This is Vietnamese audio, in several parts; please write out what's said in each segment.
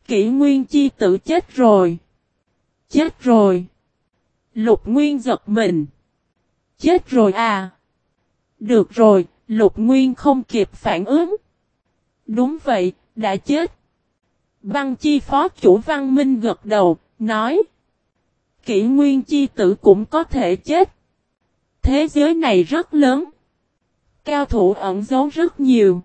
Kỷ Nguyên chi tử chết rồi. Chết rồi. Lục Nguyên giật mình. Chết rồi à? Được rồi, Lục Nguyên không kịp phản ứng. Đúng vậy, đã chết. Văn chi phó chủ Văn Minh gật đầu, nói. Kỷ Nguyên chi tử cũng có thể chết. Thế giới này rất lớn. Cao thủ ẩn giấu rất nhiều.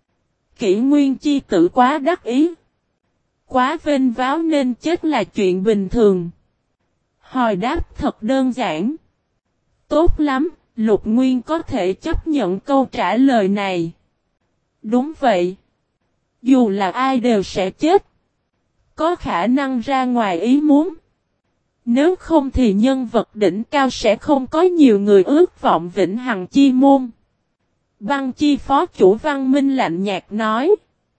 Kỷ Nguyên chi tử quá đắc ý. Quá vênh váo nên chết là chuyện bình thường. Hồi đáp thật đơn giản. Tốt lắm, Lục Nguyên có thể chấp nhận câu trả lời này. Đúng vậy. Dù là ai đều sẽ chết. Có khả năng ra ngoài ý muốn. Nếu không thì nhân vật đỉnh cao sẽ không có nhiều người ước vọng vĩnh hằng chi môn. Văn chi phó chủ Văn Minh lạnh nhạt nói.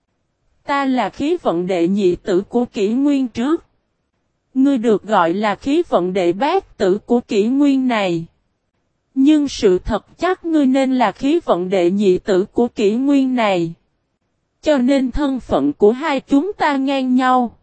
Ta là khí vận đệ nhị tử của Kỷ Nguyên trước. Ngươi được gọi là khí vận đệ bát tử của Kỷ Nguyên này. Nhưng sự thật chắc ngươi nên là khí vận đệ nhị tử của Kỷ Nguyên này. Cho nên thân phận của hai chúng ta ngang nhau.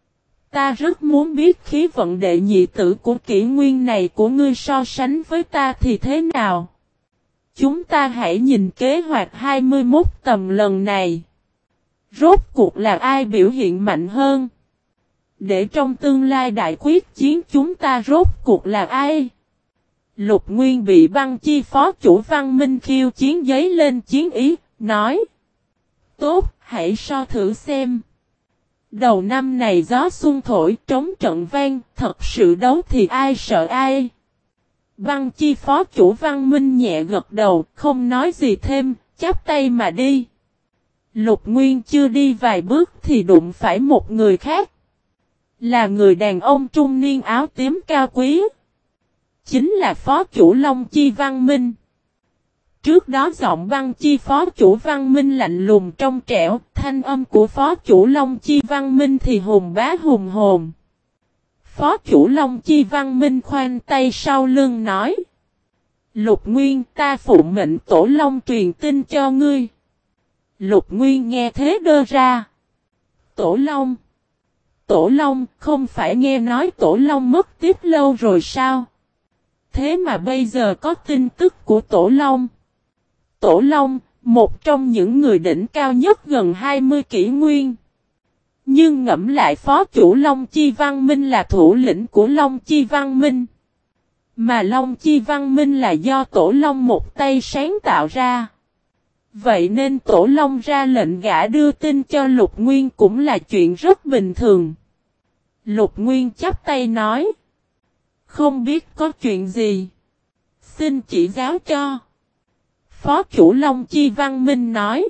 Ta rất muốn biết khí vận đệ nhị tử của Kỷ Nguyên này của ngươi so sánh với ta thì thế nào. Chúng ta hãy nhìn kế hoạch 21 tầm lần này. Rốt cuộc là ai biểu hiện mạnh hơn? Để trong tương lai đại quyết chiến chúng ta rốt cuộc là ai? Lục Nguyên bị Văn chi phó chủ Văn Minh khiêu chiến giấy lên chiến ý, nói. Tốt, hãy so thử xem. Đầu năm này gió xuân thổi trống trận vang, thật sự đấu thì ai sợ ai? Văn chi phó chủ Văn Minh nhẹ gật đầu, không nói gì thêm, chắp tay mà đi. Lục Nguyên chưa đi vài bước thì đụng phải một người khác. Là người đàn ông trung niên áo tím cao quý. Chính là phó chủ Long Chi Văn Minh. Trước đó giọng Văn chi phó chủ Văn Minh lạnh lùng trong trẻo, thanh âm của phó chủ Long Chi Văn Minh thì hùng bá hùng hồn. Phó chủ Long Chi Văn Minh khoanh tay sau lưng nói. Lục Nguyên, ta phụ mệnh Tổ Long truyền tin cho ngươi. Lục Nguyên nghe thế đơ ra. Tổ Long. Tổ Long, không phải nghe nói Tổ Long mất tiếp lâu rồi sao? Thế mà bây giờ có tin tức của Tổ Long. Tổ Long, một trong những người đỉnh cao nhất gần 20 kỷ nguyên. Nhưng ngẫm lại phó chủ Long Chi Văn Minh là thủ lĩnh của Long Chi Văn Minh. Mà Long Chi Văn Minh là do Tổ Long một tay sáng tạo ra. Vậy nên Tổ Long ra lệnh gã đưa tin cho Lục Nguyên cũng là chuyện rất bình thường. Lục Nguyên chắp tay nói. Không biết có chuyện gì. Xin chỉ giáo cho. Phó chủ Long Chi Văn Minh nói.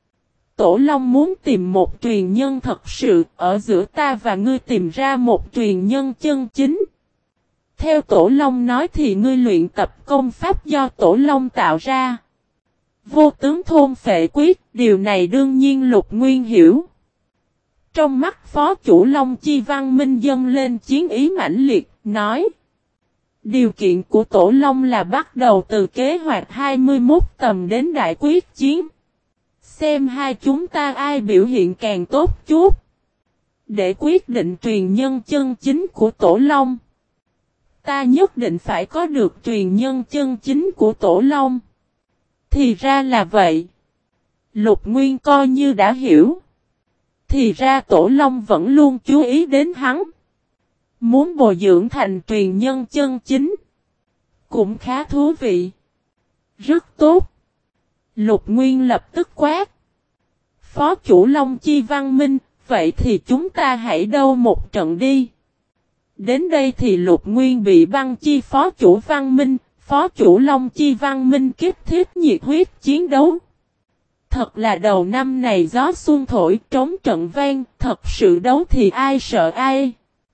Tổ Long muốn tìm một truyền nhân thật sự, ở giữa ta và ngươi tìm ra một truyền nhân chân chính. Theo Tổ Long nói thì ngươi luyện tập công pháp do Tổ Long tạo ra. Vô tướng thôn phệ quyết, điều này đương nhiên Lục Nguyên hiểu. Trong mắt phó chủ Long Chi Văn Minh dâng lên chiến ý mãnh liệt, nói. Điều kiện của Tổ Long là bắt đầu từ kế hoạch 21 tầm đến đại quyết chiến. Xem hai chúng ta ai biểu hiện càng tốt chút. Để quyết định truyền nhân chân chính của Tổ Long. Ta nhất định phải có được truyền nhân chân chính của Tổ Long. Thì ra là vậy. Lục Nguyên coi như đã hiểu. Thì ra Tổ Long vẫn luôn chú ý đến hắn. Muốn bồi dưỡng thành truyền nhân chân chính. Cũng khá thú vị. Rất tốt. Lục Nguyên lập tức quát. Phó chủ Long Chi Văn Minh, vậy thì chúng ta hãy đấu một trận đi. Đến đây thì Lục Nguyên bị Văn Chi phó chủ Văn Minh, phó chủ Long Chi Văn Minh kích thiết nhiệt huyết chiến đấu. Thật là đầu năm này gió xuân thổi trống trận vang, thật sự đấu thì ai sợ ai.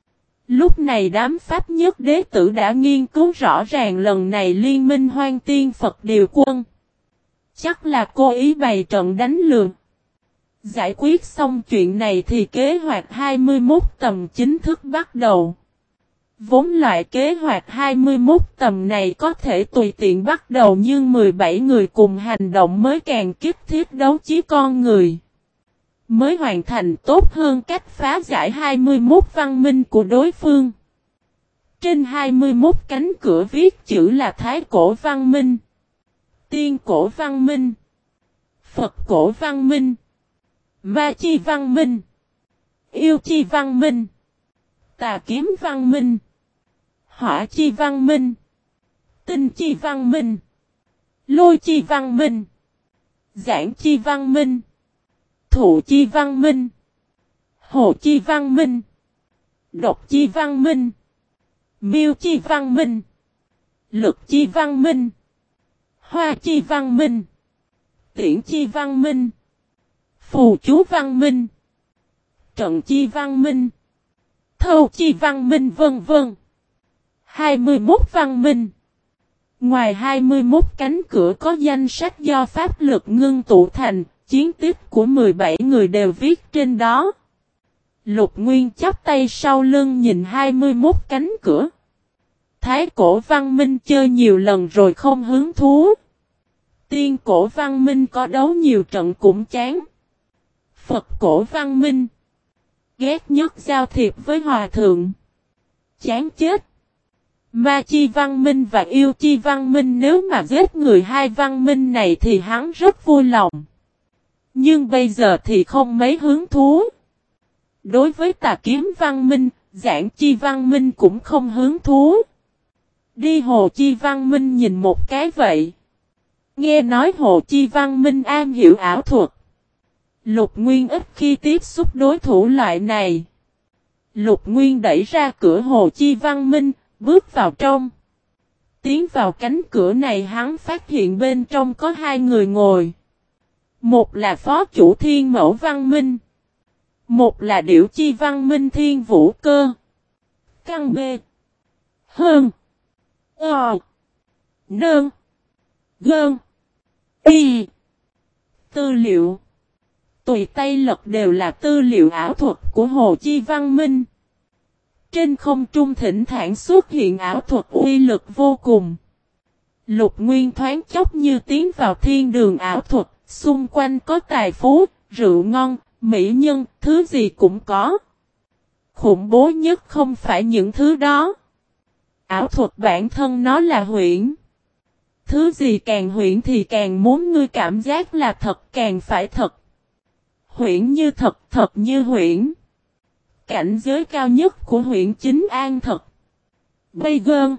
Lúc này đám pháp nhất đế tử đã nghiên cứu rõ ràng lần này liên minh Hoang Tiên Phật điều quân. Chắc là cố ý bày trận đánh lừa. Giải quyết xong chuyện này thì kế hoạch 21 tầm chính thức bắt đầu. Vốn loại kế hoạch 21 tầm này có thể tùy tiện bắt đầu nhưng 17 người cùng hành động mới càng kích thiết đấu trí con người. mới hoàn thành tốt hơn cách phá giải 21 văn minh của đối phương. Trên 21 cánh cửa viết chữ là Thái cổ văn minh, Tiên cổ văn minh, Phật cổ văn minh, Ma chi văn minh, Yêu chi văn minh, Tà kiếm văn minh, Hỏa chi văn minh, Tinh chi văn minh, Lôi chi văn minh, Giảng chi văn minh, Thụ chi văn minh, Hồ chi văn minh, Độc chi văn minh, Miêu chi văn minh, Lực chi văn minh, Hoa chi văn minh, Tiễn chi văn minh, Phù chú văn minh, Trận chi văn minh, Thâu chi văn minh vân vân. 21 văn minh. Ngoài 21 cánh cửa có danh sách do pháp lực ngưng tụ thành, chiến tích của 17 người đều viết trên đó. Lục Nguyên chắp tay sau lưng nhìn 21 cánh cửa. Thái cổ văn minh chơi nhiều lần rồi không hứng thú. Tiên cổ văn minh có đấu nhiều trận cũng chán. Phật cổ văn minh ghét nhất giao thiệp với hòa thượng. Chán chết. Ma chi văn minh và yêu chi văn minh nếu mà giết người hai văn minh này thì hắn rất vui lòng. Nhưng bây giờ thì không mấy hứng thú. Đối với Tà kiếm văn minh, Giảng chi văn minh cũng không hứng thú. Đi Hồ chi văn minh nhìn một cái vậy. Nghe nói Hồ chi văn minh am hiểu ảo thuật. Lục Nguyên ít khi tiếp xúc đối thủ loại này. Lục Nguyên đẩy ra cửa Hồ chi văn minh, bước vào trong. Tiến vào cánh cửa này hắn phát hiện bên trong có hai người ngồi. Một là phó chủ Thiên Mẫu Văn Minh. Một là Điểu Chi Văn Minh Thiên Vũ Cơ. Căn B. Hơn. Nơn. Gơn. Y. Tư liệu. Tùy tay lật đều là tư liệu ảo thuật của Hồ Chi Văn Minh. Trên không trung thỉnh thoảng xuất hiện ảo thuật uy lực vô cùng. Lục Nguyên thoáng chốc như tiến vào thiên đường ảo thuật, xung quanh có tài phú, rượu ngon, mỹ nhân, thứ gì cũng có. Khủng bố nhất không phải những thứ đó. Ảo thuật bản thân nó là huyễn. Thứ gì càng huyễn thì càng muốn ngươi cảm giác là thật càng phải thật. Huyễn như thật, thật như huyễn. Cảnh giới cao nhất của huyện chính an thật. Bây gơn.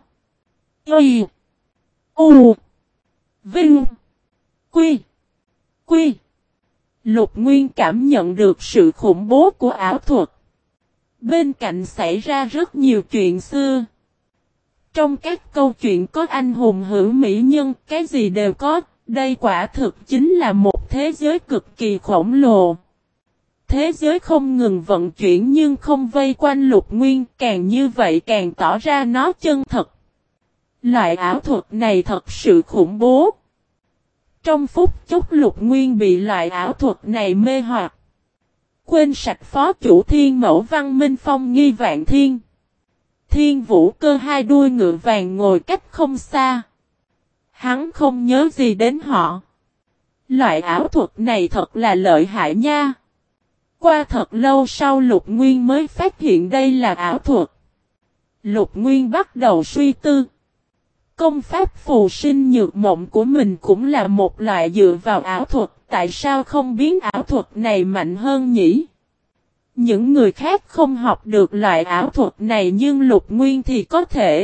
Y. U. Vinh. Quy. Quy. Lục Nguyên cảm nhận được sự khủng bố của ảo thuật. Bên cạnh xảy ra rất nhiều chuyện xưa. Trong các câu chuyện có anh hùng hữu mỹ nhân, cái gì đều có. Đây quả thực chính là một thế giới cực kỳ khổng lồ. Thế giới không ngừng vận chuyển nhưng không vây quanh Lục Nguyên, càng như vậy càng tỏ ra nó chân thật. Loại ảo thuật này thật sự khủng bố. Trong phút chốc Lục Nguyên bị loại ảo thuật này mê hoặc. Quên sạch phó chủ Thiên Mẫu Văn Minh phong nghi vạn thiên. Thiên Vũ Cơ hai đuôi ngựa vàng ngồi cách không xa. Hắn không nhớ gì đến họ. Loại ảo thuật này thật là lợi hại nha. Qua thật lâu sau Lục Nguyên mới phát hiện đây là ảo thuật. Lục Nguyên bắt đầu suy tư. Công pháp phù sinh nhược mộng của mình cũng là một loại dựa vào ảo thuật. Tại sao không biến ảo thuật này mạnh hơn nhỉ? Những người khác không học được loại ảo thuật này nhưng Lục Nguyên thì có thể.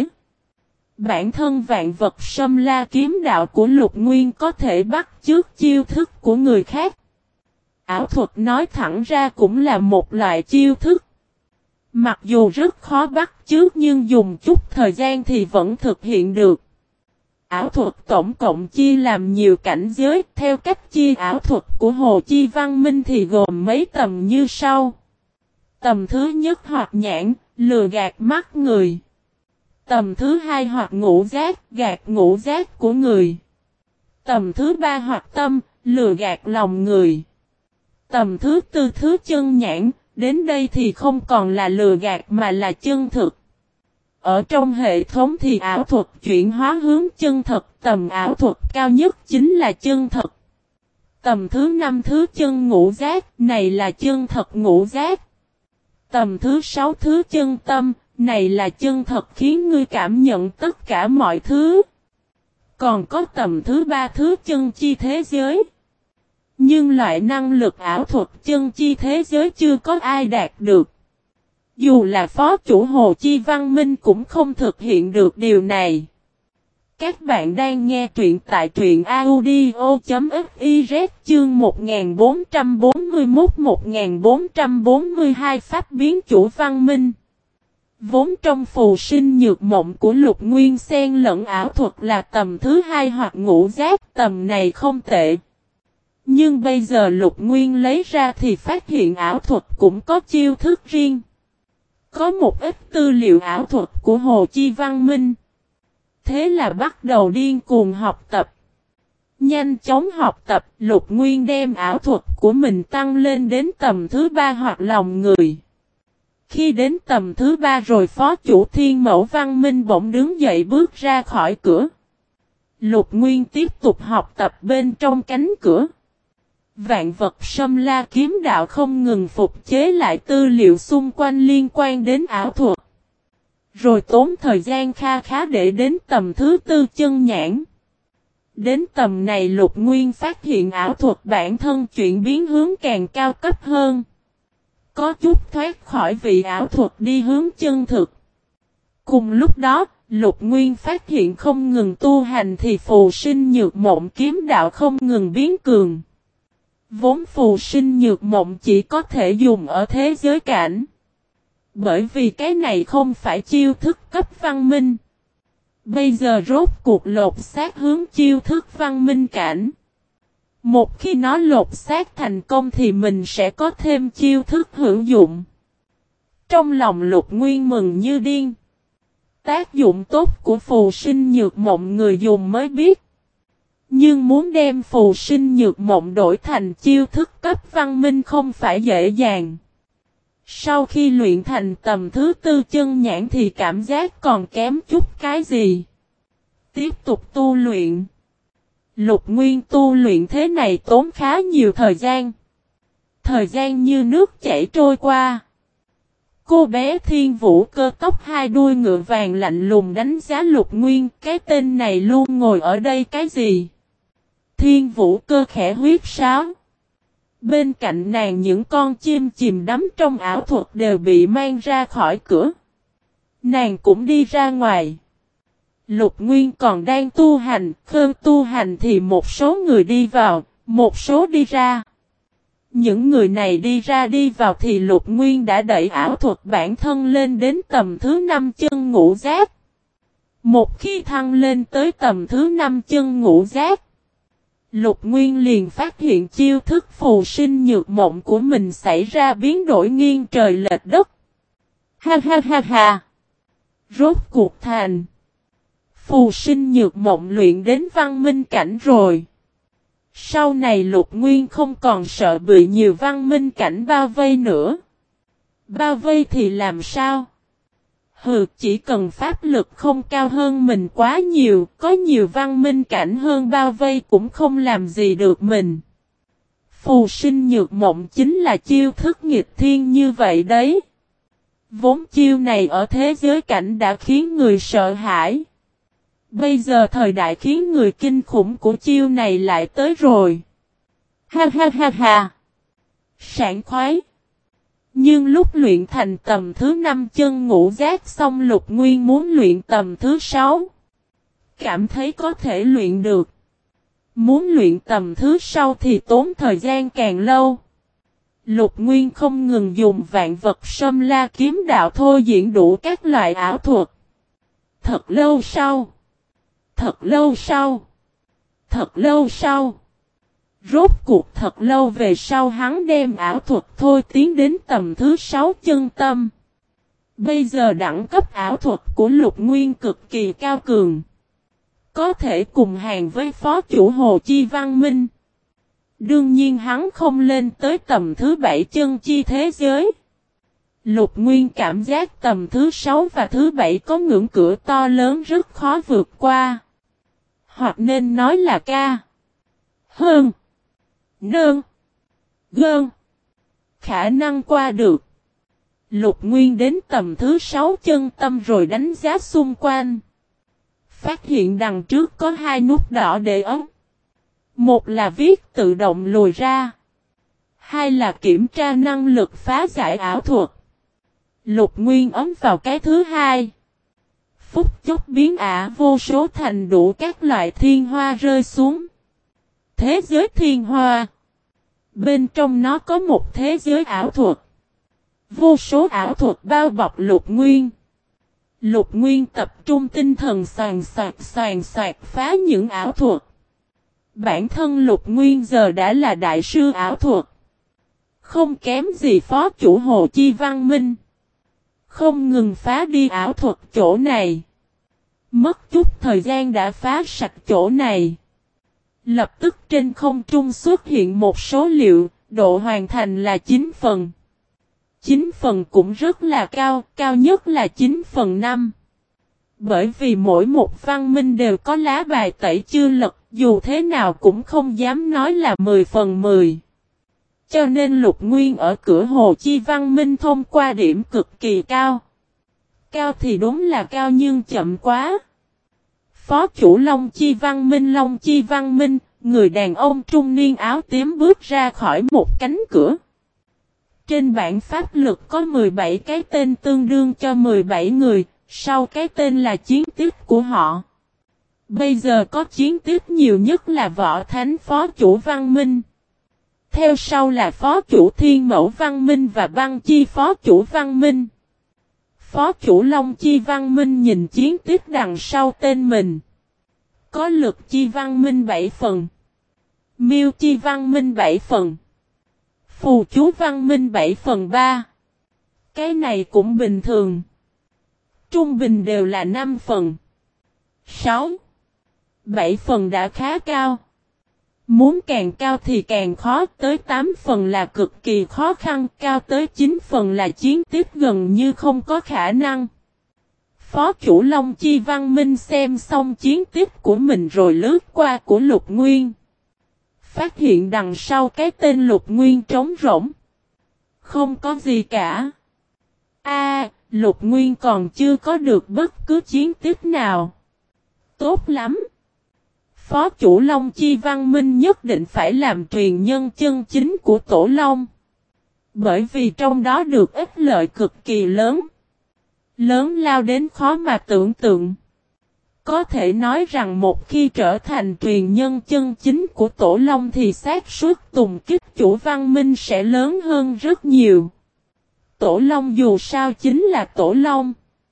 Bản thân vạn vật Sâm La kiếm đạo của Lục Nguyên có thể bắt chước chiêu thức của người khác. Ảo thuật nói thẳng ra cũng là một loại chiêu thức. Mặc dù rất khó bắt chước nhưng dùng chút thời gian thì vẫn thực hiện được. Ảo thuật tổng cộng chia làm nhiều cảnh giới. Theo cách chia ảo thuật của Hồ Chi Văn Minh thì gồm mấy tầm như sau. Tầm thứ nhất hoặc nhãn, lừa gạt mắt người. Tầm thứ hai hoặc ngũ giác, gạt ngũ giác của người. Tầm thứ ba hoặc tâm, lừa gạt lòng người. Tầm thứ tư thứ chân nhãn, đến đây thì không còn là lừa gạt mà là chân thực. Ở trong hệ thống thì ảo thuật chuyển hóa hướng chân thật, tầm ảo thuật cao nhất chính là chân thật. Tầm thứ 5 thứ chân ngũ giác, này là chân thật ngũ giác. Tầm thứ 6 thứ chân tâm, này là chân thật khiến ngươi cảm nhận tất cả mọi thứ. Còn có tầm thứ 3 thứ chân chi thế giới. Nhưng loại năng lực ảo thuật chân chi thế giới chưa có ai đạt được. Dù là phó chủ Hồ Chi Văn Minh cũng không thực hiện được điều này. Các bạn đang nghe truyện tại truyện audio.fiz chương 1441-1442 Pháp biến chủ văn minh. Vốn trong phù sinh nhược mộng của Lục Nguyên xen lẫn ảo thuật là tầm thứ 2 hoặc ngũ giác, tầm này không tệ. Nhưng bây giờ Lục Nguyên lấy ra thì phát hiện ảo thuật cũng có chiêu thức riêng. Có một ít tư liệu ảo thuật của Hồ Chi Văn Minh. Thế là bắt đầu điên cuồng học tập. Nhanh chóng học tập, Lục Nguyên đem ảo thuật của mình tăng lên đến tầm thứ 3 hoặc lòng người. Khi đến tầm thứ 3 rồi phó chủ Thiên Mẫu Văn Minh bỗng đứng dậy bước ra khỏi cửa. Lục Nguyên tiếp tục học tập bên trong cánh cửa. Vạn vật Sâm La kiếm đạo không ngừng phục chế lại tư liệu xung quanh liên quan đến ảo thuật. Rồi tốn thời gian kha khá để đến tầm thứ 4 chân nhãn. Đến tầm này Lục Nguyên phát hiện ảo thuật bản thân chuyển biến hướng càng cao cấp hơn. Có chút thoát khỏi vị ảo thuật đi hướng chân thực. Cùng lúc đó, Lục Nguyên phát hiện không ngừng tu hành thì phù sinh nhược mộng kiếm đạo không ngừng biến cường. Vốn phù sinh nhược mộng chỉ có thể dùng ở thế giới cảnh. Bởi vì cái này không phải chiêu thức cấp văn minh. Bây giờ rốt cuộc lột xác hướng chiêu thức văn minh cảnh. Một khi nó lột xác thành công thì mình sẽ có thêm chiêu thức hữu dụng. Trong lòng Lục Nguyên mừng như điên. Tác dụng tốt của phù sinh nhược mộng người dùng mới biết. Nhưng muốn đem phù sinh nhược mộng đổi thành chiêu thức cấp văn minh không phải dễ dàng. Sau khi luyện thành tầm thứ 4 chân nhãn thì cảm giác còn kém chút cái gì. Tiếp tục tu luyện. Lục Nguyên tu luyện thế này tốn khá nhiều thời gian. Thời gian như nước chảy trôi qua. Cô bé Thiên Vũ Cơ tóc hai đuôi ngựa vàng lạnh lùng đánh giá Lục Nguyên. Cái tên này luôn ngồi ở đây cái gì? Thiên Vũ Cơ khẽ huyết sáo. Bên cạnh nàng những con chim chìm đắm trong ảo thuật đều bị mang ra khỏi cửa. Nàng cũng đi ra ngoài. Lục Nguyên còn đang tu hành, khơn tu hành thì một số người đi vào, một số đi ra. Những người này đi ra đi vào thì Lục Nguyên đã đẩy ảo thuật bản thân lên đến tầm thứ 5 chân ngũ giác. Một khi thăng lên tới tầm thứ 5 chân ngũ giác, Lục Nguyên liền phát hiện chiêu thức phù sinh nhược mộng của mình xảy ra biến đổi nghiêng trời lệch đất. Ha ha ha ha! Rốt cuộc thành! Phù sinh nhược mộng luyện đến văn minh cảnh rồi. Sau này Lục Nguyên không còn sợ bị nhiều văn minh cảnh bao vây nữa. Bao vây thì làm sao? Hừ, chỉ cần pháp lực không cao hơn mình quá nhiều, có nhiều văn minh cảnh hơn bao vây cũng không làm gì được mình. Phù sinh nhược mộng chính là chiêu thức nghịch thiên như vậy đấy. Vốn chiêu này ở thế giới cảnh đã khiến người sợ hãi. Bây giờ thời đại khiến người kinh khủng của chiêu này lại tới rồi. Ha ha ha ha! Sảng khoái! Nhưng lúc luyện thành tầm thứ 5 chân ngũ giác xong Lục Nguyên muốn luyện tầm thứ 6. Cảm thấy có thể luyện được. Muốn luyện tầm thứ 6 thì tốn thời gian càng lâu. Lục Nguyên không ngừng dùng vạn vật Sâm La kiếm đạo thôi diễn đủ các loại ảo thuật. Thật lâu sau. Thật lâu sau. Thật lâu sau. Rốt cuộc thật lâu về sau hắn đem ảo thuật thôi tiến đến tầm thứ 6 chân tâm. Bây giờ đẳng cấp ảo thuật của Lục Nguyên cực kỳ cao cường. Có thể cùng hàng với phó chủ Hồ Chi Văn Minh. Đương nhiên hắn không lên tới tầm thứ 7 chân chi thế giới. Lục Nguyên cảm giác tầm thứ 6 và thứ 7 có ngưỡng cửa to lớn rất khó vượt qua. Hoặc nên nói là ca. Hơn. Nơn. Gơn. Khả năng qua được. Lục Nguyên đến tầm thứ 6 chân tâm rồi đánh giá xung quanh. Phát hiện đằng trước có 2 nút đỏ để ấn. Một là viết tự động lùi ra. 2 là kiểm tra năng lực phá giải ảo thuật. Lục Nguyên ấn vào cái thứ 2. Phút chốc biến ảo vô số thành đủ các loại thiên hoa rơi xuống. Thế giới thiên hoa. Bên trong nó có một thế giới ảo thuật. Vô số ảo thuật bao bọc Lục Nguyên. Lục Nguyên tập trung tinh thần soàn soạt phá những ảo thuật. Bản thân Lục Nguyên giờ đã là đại sư ảo thuật. Không kém gì phó chủ Hồ Chi Văn Minh. Không ngừng phá đi ảo thuật chỗ này. Mất chút thời gian đã phá sạch chỗ này. Lập tức trên không trung xuất hiện một số liệu, độ hoàn thành là 9 phần. 9 phần cũng rất là cao, cao nhất là 9/5. Bởi vì mỗi một văn minh đều có lá bài tẩy chưa lật, dù thế nào cũng không dám nói là 10/10. Cho nên Lục Nguyên ở cửa Hồ Chi Văn Minh thông qua điểm cực kỳ cao. Cao thì đúng là cao nhưng chậm quá. Phó chủ Long Chi Văn Minh, người đàn ông trung niên áo tím bước ra khỏi một cánh cửa. Trên bảng pháp lực có 17 cái tên tương đương cho 17 người, sau cái tên là chiến tích của họ. Bây giờ có chiến tích nhiều nhất là Võ Thánh Phó chủ Văn Minh. Theo sau là Phó chủ Thiên Mẫu Văn Minh và Băng Chi Phó chủ Văn Minh. Phó chủ Long Chi Văn Minh nhìn chiến tích đằng sau tên mình. Có Lực Chi Văn Minh 7 phần. Miêu Chi Văn Minh 7 phần. Phù chú Văn Minh 7/3. Cái này cũng bình thường. Trung bình đều là 5 phần. 6. 7 phần đã khá cao. Muốn càng cao thì càng khó, tới 8 phần là cực kỳ khó khăn, cao tới 9 phần là chiến tiếp gần như không có khả năng. Phó chủ Long Chi Văn Minh xem xong chiến tiếp của mình rồi lướt qua của Lục Nguyên. Phát hiện đằng sau cái tên Lục Nguyên trống rỗng. Không có gì cả. Lục Nguyên còn chưa có được bất cứ chiến tiếp nào. Tốt lắm. Phó chủ Long Chi Văn Minh nhất định phải làm truyền nhân chân chính của Tổ Long. Bởi vì trong đó được ích lợi cực kỳ lớn. Lớn lao đến khó mà tưởng tượng. Có thể nói rằng một khi trở thành truyền nhân chân chính của Tổ Long thì xác suất tùng kích chủ Văn Minh sẽ lớn hơn rất nhiều. Tổ Long dù sao chính là Tổ Long.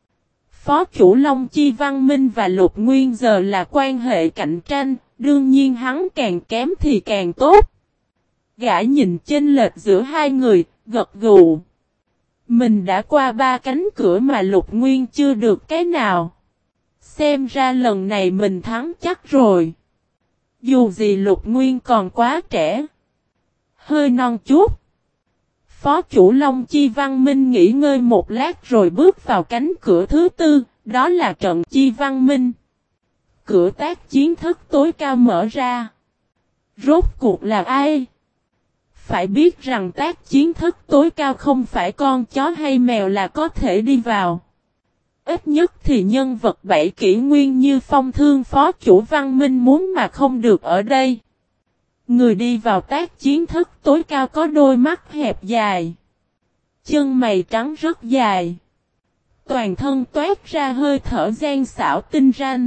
Phó chủ Long Chi Văn Minh và Lục Nguyên giờ là quan hệ cạnh tranh, đương nhiên hắn càng kém thì càng tốt. Gã nhìn chênh lệch giữa hai người, gật gù. Mình đã qua 3 cánh cửa mà Lục Nguyên chưa được cái nào. Xem ra lần này mình thắng chắc rồi. Dù gì Lục Nguyên còn quá trẻ. Hơi non chút. Phó chủ Long Chi Văn Minh nghỉ ngơi một lát rồi bước vào cánh cửa thứ 4, đó là trận Chi Văn Minh. Cửa tác chiến thức tối cao mở ra. Rốt cuộc là ai? Phải biết rằng tác chiến thức tối cao không phải con chó hay mèo là có thể đi vào. Ít nhất thì nhân vật 7 kỷ nguyên như Phong Thương Phó chủ Văn Minh muốn mà không được ở đây. Người đi vào tác chiến thức tối cao có đôi mắt hẹp dài. Chân mày trắng rất dài. Toàn thân toát ra hơi thở gian xảo tinh ranh.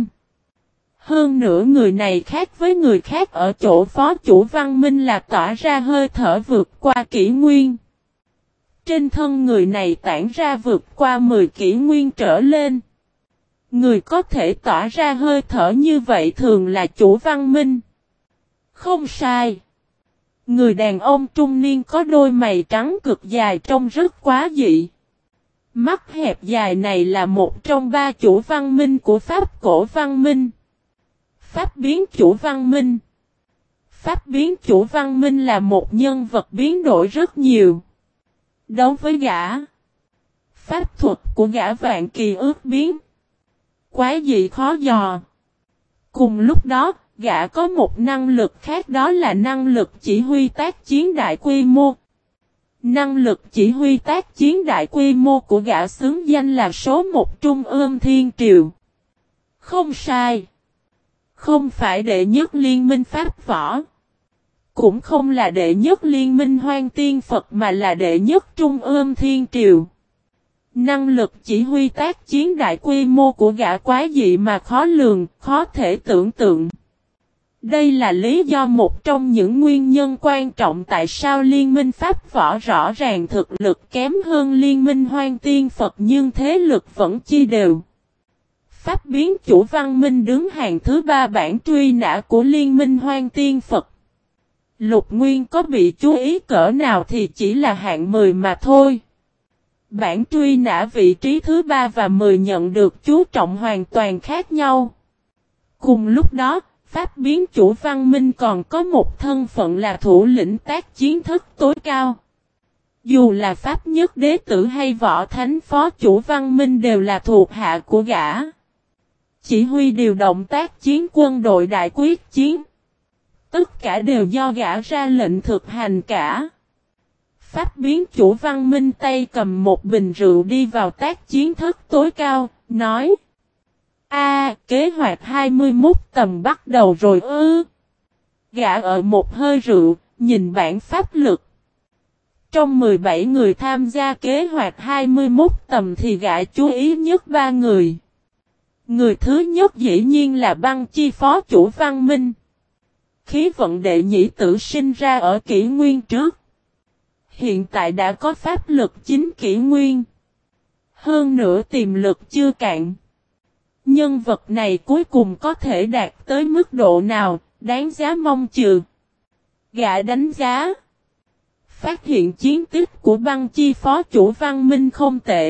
Hơn nữa người này khác với người khác ở chỗ Phó chủ Văn Minh là tỏa ra hơi thở vượt qua kỷ nguyên. Trên thân người này tản ra vượt qua 10 kỷ nguyên trở lên. Người có thể tỏa ra hơi thở như vậy thường là chủ Văn Minh. Không sai. Người đàn ông trung niên có đôi mày trắng cực dài trông rất quá dị. Mắt hẹp dài này là một trong 3 chủ Văn Minh của Pháp cổ Văn Minh. Pháp biến chủ Văn Minh. Pháp biến chủ Văn Minh là một nhân vật biến đổi rất nhiều. Đối với gã, pháp thuật của gã vạn kỳ ước biến. Quá dị khó dò. Cùng lúc đó, gã có một năng lực khác, đó là năng lực chỉ huy tác chiến đại quy mô. Năng lực chỉ huy tác chiến đại quy mô của gã xứng danh là số một Trung ương Thiên Triều. Không sai. Không phải đệ nhất liên minh Pháp võ. Cũng không là đệ nhất liên minh Hoang Tiên Phật, mà là đệ nhất Trung ương Thiên Triều. Năng lực chỉ huy tác chiến đại quy mô của gã quá dị mà khó lường, khó thể tưởng tượng. Đây là lý do một trong những nguyên nhân quan trọng tại sao Liên minh Pháp võ rõ ràng thực lực kém hơn Liên minh Hoang Tiên Phật nhưng thế lực vẫn chia đều. Pháp biến chủ văn minh đứng hàng thứ 3 bản truy nã của Liên minh Hoang Tiên Phật. Lục Nguyên có bị chú ý cỡ nào thì chỉ là hạng 10 mà thôi. Bản truy nã vị trí thứ 3 và 10 nhận được chú trọng hoàn toàn khác nhau. Cùng lúc đó, Pháp biến chủ văn minh còn có một thân phận là thủ lĩnh tác chiến thức tối cao. Dù là Pháp nhất đế tử hay võ thánh phó chủ văn minh đều là thuộc hạ của gã. Chỉ huy điều động tác chiến quân đội đại quyết chiến. Tất cả đều do gã ra lệnh thực hành cả. Pháp biến chủ văn minh tay cầm một bình rượu đi vào tác chiến thức tối cao, nói: kế hoạch 21 tầm bắt đầu rồi ư. Gã ở một hơi rượu, nhìn bảng pháp lực. Trong 17 người tham gia kế hoạch 21 tầm thì gã chú ý nhất 3 người. Người thứ nhất dĩ nhiên là Băng Chi phó chủ văn minh. Khí vận đệ nhị tử sinh ra ở kỷ nguyên trước. Hiện tại đã có pháp lực 9 kỷ nguyên. Hơn nữa tiềm lực chưa cạn. Nhân vật này cuối cùng có thể đạt tới mức độ nào, đáng giá mong chờ. Gã đánh giá. Phát hiện chiến tích của Băng Chi phó chủ văn minh không tệ.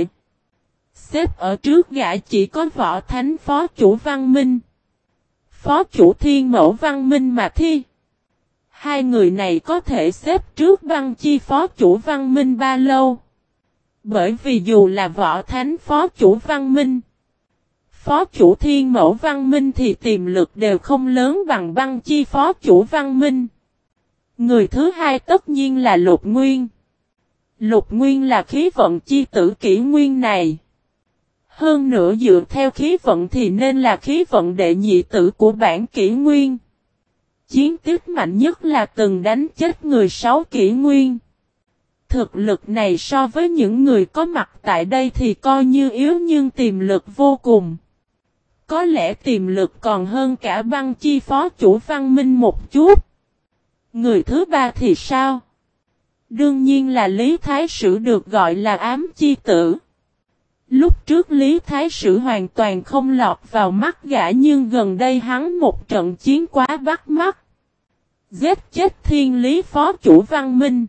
Xếp ở trước gã chỉ có võ thánh phó chủ văn minh. Phó chủ thiên mẫu văn minh mà thi. Hai người này có thể xếp trước Băng Chi phó chủ văn minh ba lâu. Bởi vì dù là võ thánh phó chủ văn minh, phó chủ thiên mẫu văn minh thì tiềm lực đều không lớn bằng Băng Chi phó chủ văn minh. Người thứ hai tất nhiên là Lục Nguyên. Lục Nguyên là khí vận chi tử kỷ nguyên này. Hơn nữa dựa theo khí vận thì nên là khí vận đệ nhị tử của bản kỷ nguyên. Chiến tích mạnh nhất là từng đánh chết người 6 kỷ nguyên. Thực lực này so với những người có mặt tại đây thì coi như yếu nhưng tiềm lực vô cùng. Có lẽ tiềm lực còn hơn cả Băng Chi phó chủ văn minh một chút. Người thứ ba thì sao? Đương nhiên là Lý Thái Sử, được gọi là ám chi tử. Lúc trước Lý Thái Sử hoàn toàn không lọt vào mắt gã nhưng gần đây hắn một trận chiến quá bắt mắt. Giết chết thiên lý phó chủ văn minh.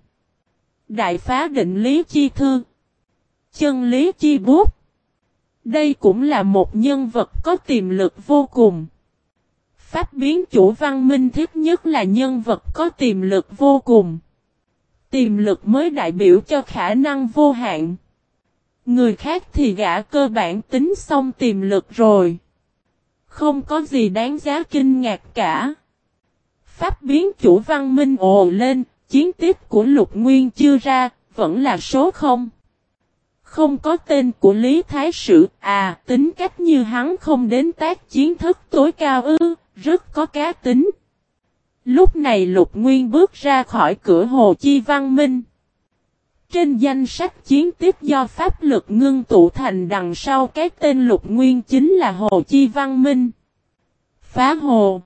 Đại phá định lý chi thư. Chân lý chi bút. Đây cũng là một nhân vật có tiềm lực vô cùng. Pháp biến chủ văn minh thích nhất là nhân vật có tiềm lực vô cùng. Tiềm lực mới đại biểu cho khả năng vô hạn. Người khác thì gã cơ bản tính xong tiềm lực rồi. Không có gì đáng giá kinh ngạc cả. Pháp biến chủ văn minh ồ lên, chiến tích của Lục Nguyên chưa ra, vẫn là số 0. Không có tên của Lý Thái Sử, tính cách như hắn không đến tác chiến thức tối cao ư, rất có cá tính. Lúc này Lục Nguyên bước ra khỏi cửa Hồ Chi Văn Minh. Trên danh sách chiến tích do pháp lực ngưng tụ thành đằng sau cái tên Lục Nguyên chính là Hồ Chi Văn Minh. Phá hồ.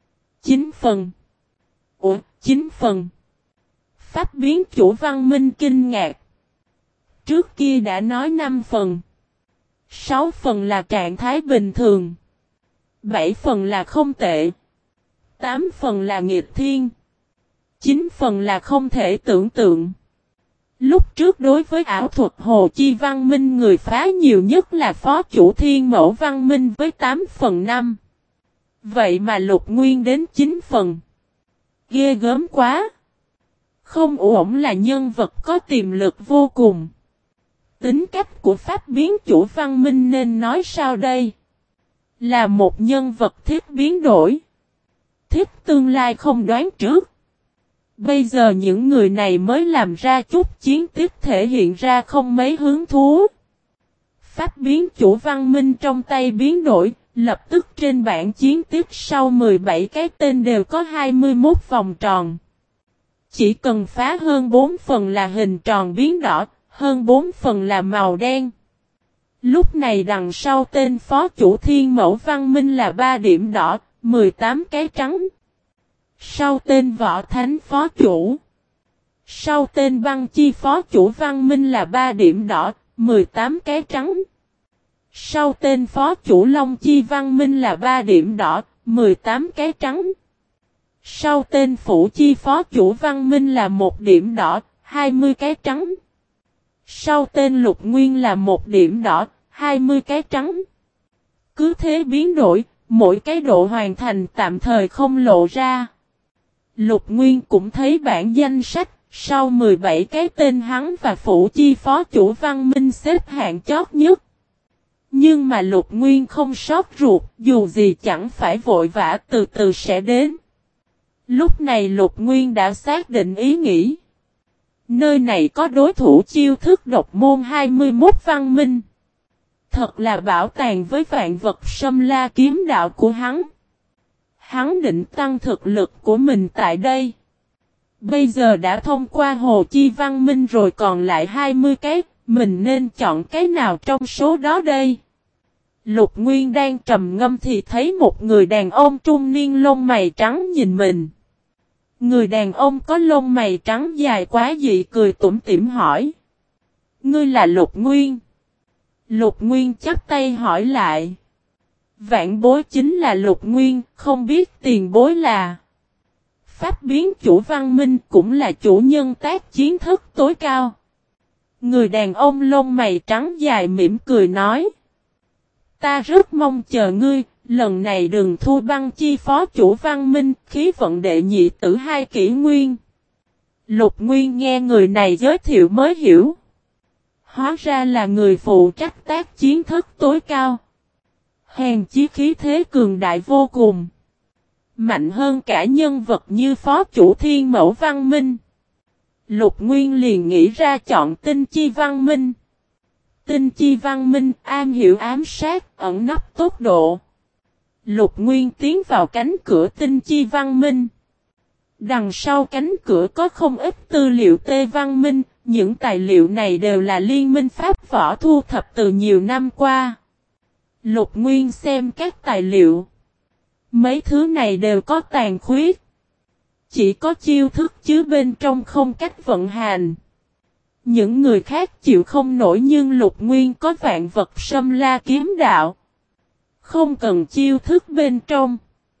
9 phần. 9 phần. Pháp biến chủ văn minh kinh ngạc. Trước kia đã nói 5 phần. 6 phần là trạng thái bình thường. 7 phần là không tệ. 8 phần là nghịch thiên. 9 phần là không thể tưởng tượng. Lúc trước đối với ảo thuật Hồ Chi Văn Minh người phá nhiều nhất là phó chủ thiên mẫu văn minh với 8 phần 5. Vậy mà Lục Nguyên đến 9 phần. Ghê gớm quá. Không ổn là nhân vật có tiềm lực vô cùng. Tính cách của pháp biến chủ văn minh nên nói sao đây? Là một nhân vật thích biến đổi. Thiết tương lai không đoán trước. Bây giờ những người này mới làm ra chút chiến tiếp thể hiện ra không mấy hứng thú. Pháp biến chủ văn minh trong tay biến đổi, lập tức trên bảng chiến tiếp sau 17 cái tên đều có 21 vòng tròn. Chỉ cần phá hơn 4 phần là hình tròn biến đỏ, hơn 4 phần là màu đen. Lúc này đằng sau tên phó chủ thiên mẫu văn minh là 3 điểm đỏ, 18 cái trắng. Sau tên võ thánh phó chủ. Sau tên băng chi phó chủ văn minh là 3 điểm đỏ, 18 cái trắng. Sau tên phó chủ long chi văn minh là 3 điểm đỏ, 18 cái trắng. Sau tên phủ chi phó chủ văn minh là 1 điểm đỏ, 20 cái trắng. Sau tên lục nguyên là 1 điểm đỏ, 20 cái trắng. Cứ thế biến đổi, mỗi cái độ hoàn thành tạm thời không lộ ra. Lục Nguyên cũng thấy bản danh sách, sau 17 cái tên hắn và phủ chi phó chủ văn minh xếp hạng chót nhất. Nhưng mà Lục Nguyên không sốt ruột, dù gì chẳng phải vội vã, từ từ sẽ đến. Lúc này Lục Nguyên đã xác định ý nghĩ. Nơi này có đối thủ chiêu thức độc môn 21 văn minh. Thật là bảo tàng với vạn vật Sâm La kiếm đạo của hắn. Hắn định tăng thực lực của mình tại đây. Bây giờ đã thông qua Hồ Chi Văn Minh rồi, còn lại 20 cái, mình nên chọn cái nào trong số đó đây? Lục Nguyên đang trầm ngâm thì thấy một người đàn ông trung niên lông mày trắng nhìn mình. Người đàn ông có lông mày trắng dài quá dị cười tủm tỉm hỏi. Ngươi là Lục Nguyên? Lục Nguyên chắp tay hỏi lại. Vạn bối chính là Lục Nguyên, không biết tiền bối là. Pháp biến chủ văn minh cũng là chủ nhân tác chiến thức tối cao. Người đàn ông lông mày trắng dài mỉm cười nói. Ta rất mong chờ ngươi, lần này đừng thua băng chi phó chủ văn minh, khí vận đệ nhị tử 2 kỷ nguyên. Lục Nguyên nghe người này giới thiệu mới hiểu. Hóa ra là người phụ trách tác chiến thức tối cao. Hèn chí khí thế cường đại vô cùng. Mạnh hơn cả nhân vật như phó chủ thiên mẫu văn minh. Lục Nguyên liền nghĩ ra chọn tinh chi văn minh. Tinh chi văn minh am hiểu ám sát, ẩn nấp tốc độ. Lục Nguyên tiến vào cánh cửa tinh chi văn minh. Đằng sau cánh cửa có không ít tư liệu tê văn minh. Những tài liệu này đều là liên minh pháp võ thu thập từ nhiều năm qua. Lục Nguyên xem các tài liệu. Mấy thứ này đều có tàn khuyết. Chỉ có chiêu thức chứ bên trong không cách vận hành. Những người khác chịu không nổi nhưng Lục Nguyên có vạn vật Sâm La kiếm đạo. Không cần chiêu thức bên trong.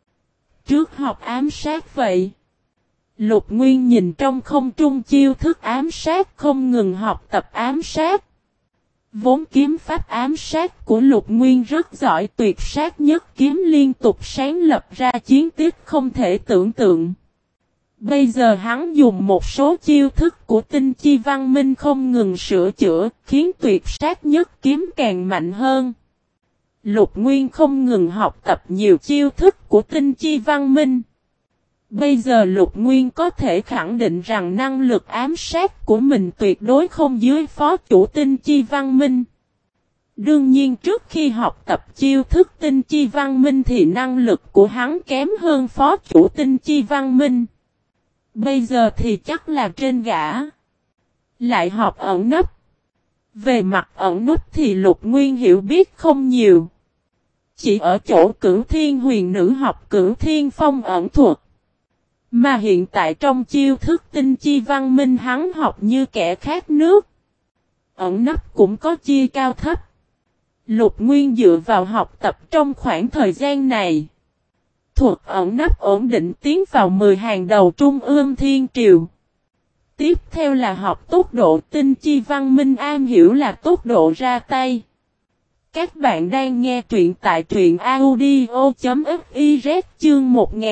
Trước học ám sát vậy. Lục Nguyên nhìn trong không trung chiêu thức ám sát không ngừng học tập ám sát. Vốn kiếm pháp ám sát của Lục Nguyên rất giỏi, tuyệt sát nhất kiếm liên tục sáng lập ra chiến tích không thể tưởng tượng. Bây giờ hắn dùng một số chiêu thức của tinh chi văn minh không ngừng sửa chữa, khiến tuyệt sát nhất kiếm càng mạnh hơn. Lục Nguyên không ngừng học tập nhiều chiêu thức của tinh chi văn minh. Bây giờ Lục Nguyên có thể khẳng định rằng năng lực ám sát của mình tuyệt đối không dưới phó chủ tinh chi văn minh. Đương nhiên trước khi học tập chiêu thức tinh chi văn minh thì năng lực của hắn kém hơn phó chủ tinh chi văn minh. Bây giờ thì chắc là trên gã. Lại học ẩn nấp. Về mặt ẩn nấp thì Lục Nguyên hiểu biết không nhiều. Chỉ ở chỗ Cửu Thiên huyền nữ học Cửu Thiên phong ẩn thuật. Mà hiện tại trong chiêu thức tinh chi văn minh hắn học như kẻ khát nước. Ẩn nấp cũng có chia cao thấp. Lục Nguyên dựa vào học tập trong khoảng thời gian này. Thuật ẩn nấp ổn định tiến vào 10 hàng đầu trung ương thiên triều. Tiếp theo là học tốc độ tinh chi văn minh am hiểu là tốc độ ra tay. Các bạn đang nghe truyện tại truyện audio.fiz chương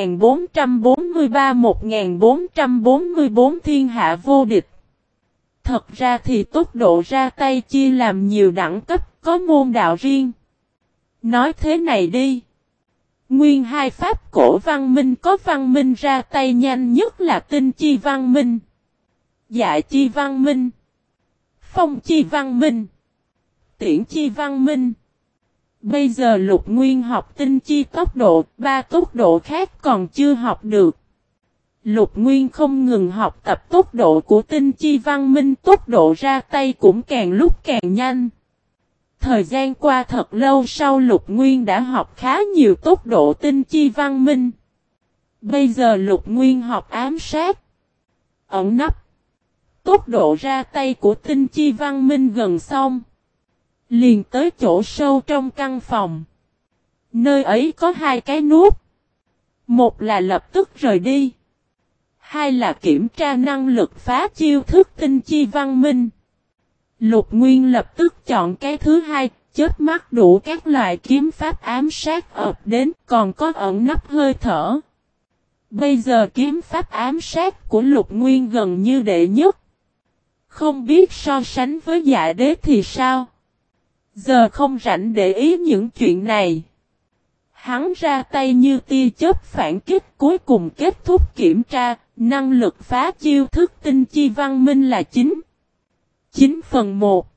1443-1444 thiên hạ vô địch. Thật ra thì tốc độ ra tay chia làm nhiều đẳng cấp, có môn đạo riêng. Nói thế này đi. Nguyên hai pháp cổ văn minh có văn minh ra tay nhanh nhất là tinh chi văn minh, dạ chi văn minh, phong chi văn minh, tiễn chi văn minh. Bây giờ Lục Nguyên học tinh chi tốc độ, ba tốc độ khác còn chưa học được. Lục Nguyên không ngừng học tập tốc độ của tinh chi văn minh, tốc độ ra tay cũng càng lúc càng nhanh. Thời gian qua thật lâu sau Lục Nguyên đã học khá nhiều tốc độ tinh chi văn minh. Bây giờ Lục Nguyên học ám sát, ẩn nấp. Tốc độ ra tay của tinh chi văn minh gần xong, liền tới chỗ sâu trong căn phòng. Nơi ấy có hai cái nút. Một là lập tức rời đi, hai là kiểm tra năng lực phá chiêu thức tinh chi văn minh. Lục Nguyên lập tức chọn cái thứ hai, chớp mắt đủ các loại kiếm pháp ám sát ập đến, còn có ẩn nấp hơi thở. Bây giờ kiếm pháp ám sát của Lục Nguyên gần như đệ nhất. Không biết so sánh với Dạ Đế thì sao? Giờ không rảnh để ý những chuyện này. Hắn ra tay như tia chớp phản kích, cuối cùng kết thúc kiểm tra, năng lực phá chiêu thức tinh chi văn minh là 9/1.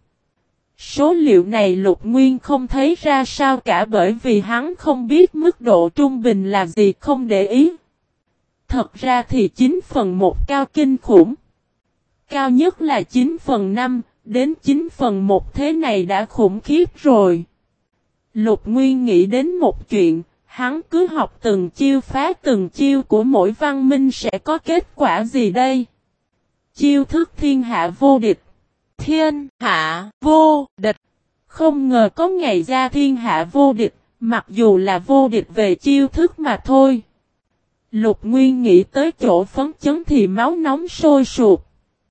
Số liệu này Lục Nguyên không thấy ra sao cả, bởi vì hắn không biết mức độ trung bình là gì, không để ý. Thật ra thì 9/1 cao kinh khủng. Cao nhất là 9/5, đến 9/1 thế này đã khủng khiếp rồi. Lục Nguyên nghĩ đến một chuyện, hắn cứ học từng chiêu phá từng chiêu của mỗi văn minh sẽ có kết quả gì đây? Chiêu thức thiên hạ vô địch. Thiên hạ vô địch. Không ngờ có ngày ra thiên hạ vô địch, mặc dù là vô địch về chiêu thức mà thôi. Lục Nguyên nghĩ tới chỗ phấn chấn thì máu nóng sôi sục.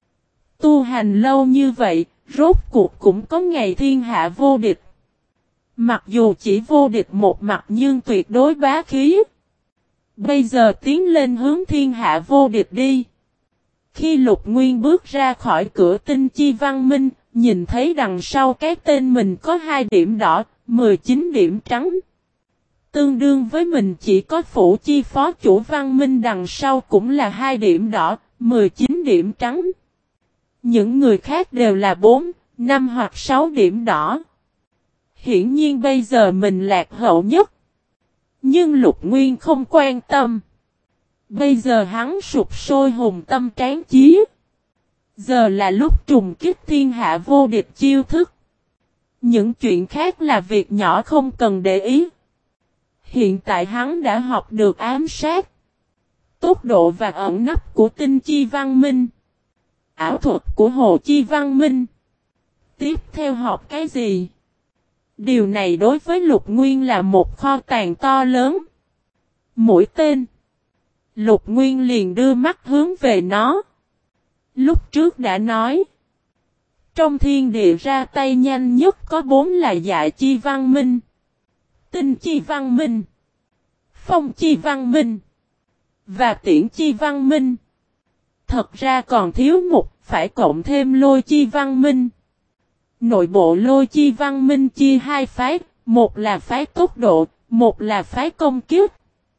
Tu hành lâu như vậy, rốt cuộc cũng có ngày thiên hạ vô địch. Mặc dù chỉ vô địch một mặt nhưng tuyệt đối bá khí. Bây giờ tiến lên hướng thiên hạ vô địch đi. Khi Lục Nguyên bước ra khỏi cửa tinh chi văn minh, nhìn thấy đằng sau cái tên mình có 2 điểm đỏ, 19 điểm trắng. Tương đương với mình chỉ có phủ chi phó chủ văn minh đằng sau cũng là 2 điểm đỏ, 19 điểm trắng. Những người khác đều là 4, 5 hoặc 6 điểm đỏ. Hiển nhiên bây giờ mình lạc hậu nhất. Nhưng Lục Nguyên không quan tâm. Bây giờ hắn sụp sôi hùng tâm tráng chí. Giờ là lúc trùng kích thiên hạ vô địch chiêu thức. Những chuyện khác là việc nhỏ không cần để ý. Hiện tại hắn đã học được ám sát, tốc độ và ẩn nấp của tinh chi văn minh, ảo thuật của hồ chi văn minh. Tiếp theo học cái gì? Điều này đối với Lục Nguyên là một kho tàng to lớn. Mũi tên. Lục Nguyên liền đưa mắt hướng về nó. Lúc trước đã nói, trong thiên địa ra tay nhanh nhất có 4 là dạ chi văn minh, tinh chi văn minh, phong chi văn minh và tiễn chi văn minh. Thật ra còn thiếu một, phải cộng thêm lôi chi văn minh. Nội bộ lôi chi văn minh chia 2 phái, một là phái tốc độ, một là phái công kiếp.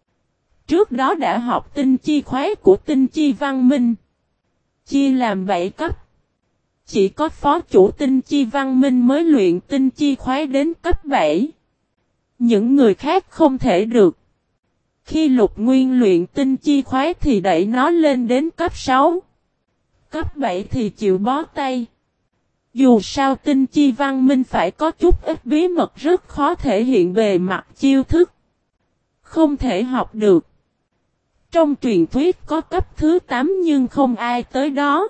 Trước đó đã học tinh chi khoái của tinh chi văn minh, chia làm 7 cấp. Chỉ có phó chủ tinh chi văn minh mới luyện tinh chi khoái đến cấp 7. Những người khác không thể được. Khi Lục Nguyên luyện tinh chi khoái thì đẩy nó lên đến cấp 6. Cấp 7 thì chịu bó tay. Dù sao tinh chi văn minh phải có chút ít bí mật rất khó thể hiện bề mặt chiêu thức. Không thể học được. Trong truyền thuyết có cấp thứ 8 nhưng không ai tới đó.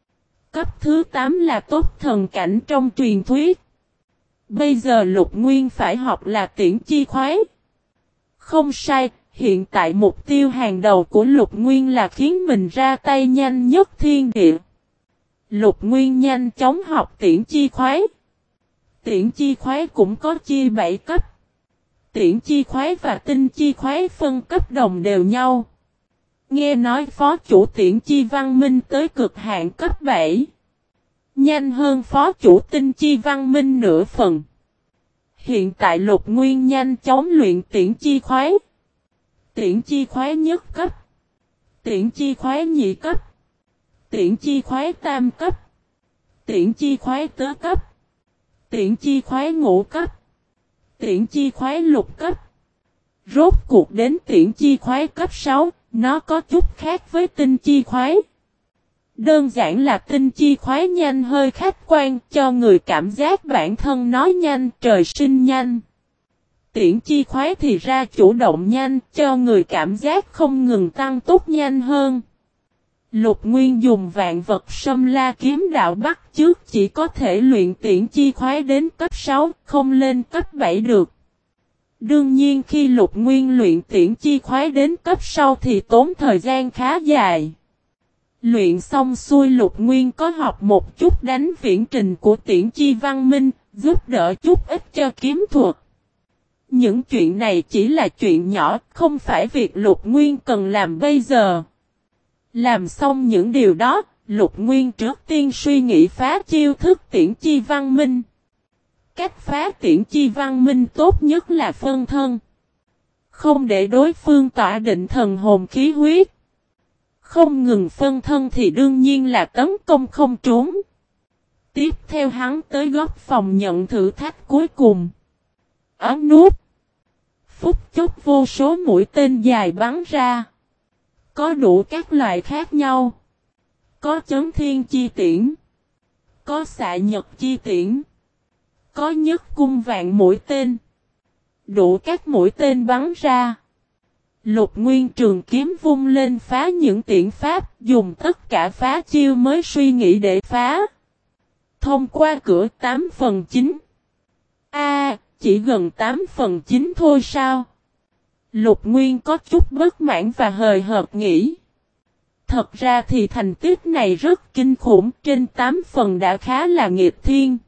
Cấp thứ 8 là tốt thần cảnh trong truyền thuyết. Bây giờ Lục Nguyên phải học là tiễn chi khoái. Không sai, hiện tại mục tiêu hàng đầu của Lục Nguyên là khiến mình ra tay nhanh nhất thiên địa. Lục Nguyên nhanh chóng học tiễn chi khoái. Tiễn chi khoái cũng có chia 7 cấp. Tiễn chi khoái và tinh chi khoái phân cấp đồng đều nhau. Nghe nói phó chủ tiễn chi văn minh tới cực hạn cấp 7. Nhanh hơn phó chủ tinh chi văn minh nửa phần. Hiện tại Lục Nguyên nhanh chóng luyện tiễn chi khoái. Tiễn chi khoái nhất cấp. Tiễn chi khoái nhị cấp. Tiễn chi khoái tam cấp. Tiễn chi khoái tứ cấp. Tiễn chi khoái ngũ cấp. Tiễn chi khoái lục cấp. Rốt cuộc đến tiễn chi khoái cấp 6, nó có chút khác với tinh chi khoái. Đơn giản là tinh chi khoái nhanh hơi khách quan cho người cảm giác bản thân nói nhanh trời sinh nhanh. Tiễn chi khoái thì ra chủ động nhanh cho người cảm giác không ngừng tăng tốc nhanh hơn. Lục Nguyên dùng vạn vật Sâm La kiếm đạo bắt trước chỉ có thể luyện tiễn chi khoái đến cấp 6, không lên cấp 7 được. Đương nhiên khi Lục Nguyên luyện tiễn chi khoái đến cấp sau thì tốn thời gian khá dài. Luyện xong xuôi Lục Nguyên có học một chút đánh viễn trình của tiễn chi văn minh, giúp đỡ chút ít cho kiếm thuật. Những chuyện này chỉ là chuyện nhỏ, không phải việc Lục Nguyên cần làm bây giờ. Làm xong những điều đó, Lục Nguyên trước tiên suy nghĩ phá chiêu thức tiễn chi văn minh. Cách phá tiễn chi văn minh tốt nhất là phân thân. Không để đối phương tỏa định thần hồn khí huyết. Không ngừng phân thân thì đương nhiên là tấn công không trúng. Tiếp theo hắn tới góc phòng nhận thử thách cuối cùng. Ấn nút. Phút chốc vô số mũi tên dài bắn ra. Có đủ các loại khác nhau. Có chấn thiên chi tiễn. Có xạ nhật chi tiễn. Có nhất cung vạn mũi tên. Đủ các mũi tên bắn ra. Lục Nguyên trường kiếm vung lên phá những tiễn pháp. Dùng tất cả phá chiêu mới suy nghĩ để phá. Thông qua cửa 8/9. Chỉ gần 8/9 thôi sao? Lục Nguyên có chút bất mãn và hời hợt nghĩ. Thật ra thì thành tích này rất kinh khủng, trên 8 phần đã khá là nghịch thiên.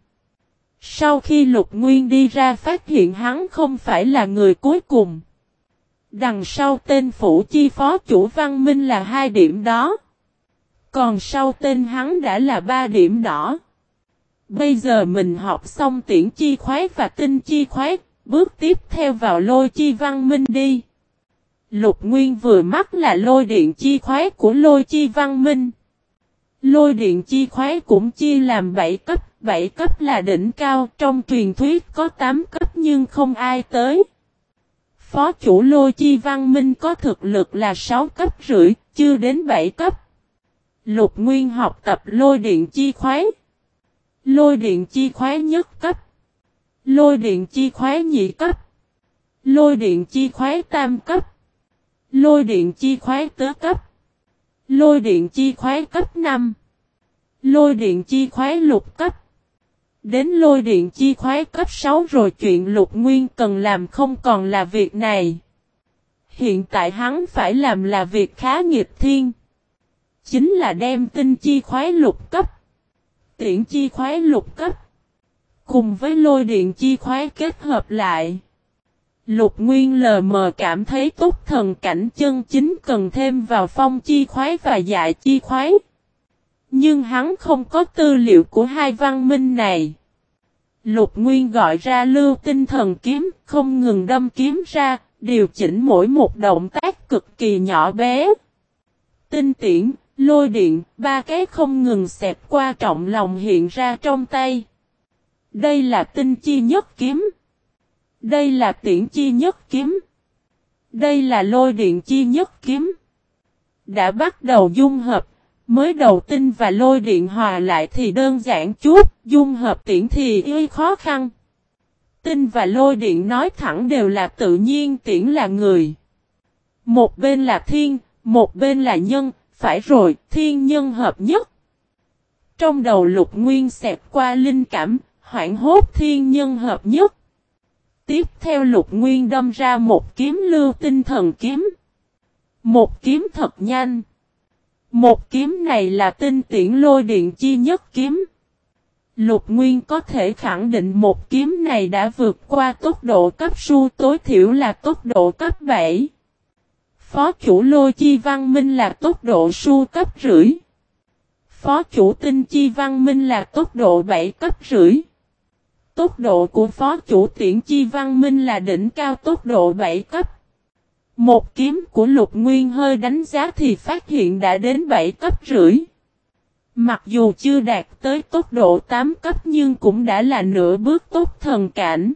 Sau khi Lục Nguyên đi ra phát hiện hắn không phải là người cuối cùng. Đằng sau tên phủ chi phó chủ văn minh là 2 điểm đó. Còn sau tên hắn đã là 3 điểm đỏ. Bây giờ mình học xong tiễn chi khoái và tinh chi khoái, bước tiếp theo vào lôi chi văn minh đi. Lục Nguyên vừa mắt là lôi điện chi khoái của lôi chi văn minh. Lôi điện chi khoái cũng chia làm 7 cấp, 7 cấp là đỉnh cao, trong truyền thuyết có 8 cấp nhưng không ai tới. Phó chủ lôi chi văn minh có thực lực là 6 cấp rưỡi, chưa đến 7 cấp. Lục Nguyên học tập lôi điện chi khoái. Lôi điện chi khoái nhất cấp. Lôi điện chi khoái nhị cấp. Lôi điện chi khoái tam cấp. Lôi điện chi khoái tứ cấp. Lôi điện chi khoái cấp 5. Lôi điện chi khoái lục cấp. Đến lôi điện chi khoái cấp 6 rồi chuyện Lục Nguyên cần làm không còn là việc này. Hiện tại hắn phải làm là việc khá nghịch thiên. Chính là đem tinh chi khoái lục cấp. Tiễn chi khoái lục cấp. Cùng với lôi điện chi khoái kết hợp lại. Lục Nguyên lờ mờ cảm thấy túc thần cảnh chân chính cần thêm vào phong chi khoái và dạ chi khoái. Nhưng hắn không có tư liệu của hai văn minh này. Lục Nguyên gọi ra lưu tinh thần kiếm, không ngừng đâm kiếm ra, điều chỉnh mỗi một động tác cực kỳ nhỏ bé. Tinh tiễn, lôi điện, ba cái không ngừng xẹt qua trọng lòng hiện ra trong tay. Đây là tinh chi nhất kiếm. Đây là tiễn chi nhất kiếm. Đây là lôi điện chi nhất kiếm. Đã bắt đầu dung hợp, mới đầu tinh và lôi điện hòa lại thì đơn giản chút, dung hợp tiễn thì khó khăn. Tinh và lôi điện nói thẳng đều là tự nhiên, tiễn là người. Một bên là thiên, một bên là nhân, phải rồi, thiên nhân hợp nhất. Trong đầu Lục Nguyên xẹt qua linh cảm, hoảng hốt thiên nhân hợp nhất. Tiếp theo Lục Nguyên đâm ra một kiếm lưu tinh thần kiếm. Một kiếm thật nhanh. Một kiếm này là tinh tiễn lôi điện chi nhất kiếm. Lục Nguyên có thể khẳng định một kiếm này đã vượt qua tốc độ cấp su tối thiểu là tốc độ cấp 7. Phó chủ lôi chi văn minh là tốc độ su cấp rưỡi. Phó chủ tinh chi văn minh là tốc độ 7 cấp rưỡi. Tốc độ của phó chủ tiễn chi văn minh là đỉnh cao tốc độ 7 cấp. Một kiếm của Lục Nguyên hơi đánh giá thì phát hiện đã đến 7 cấp rưỡi. Mặc dù chưa đạt tới tốc độ 8 cấp nhưng cũng đã là nửa bước tốt thần cảnh.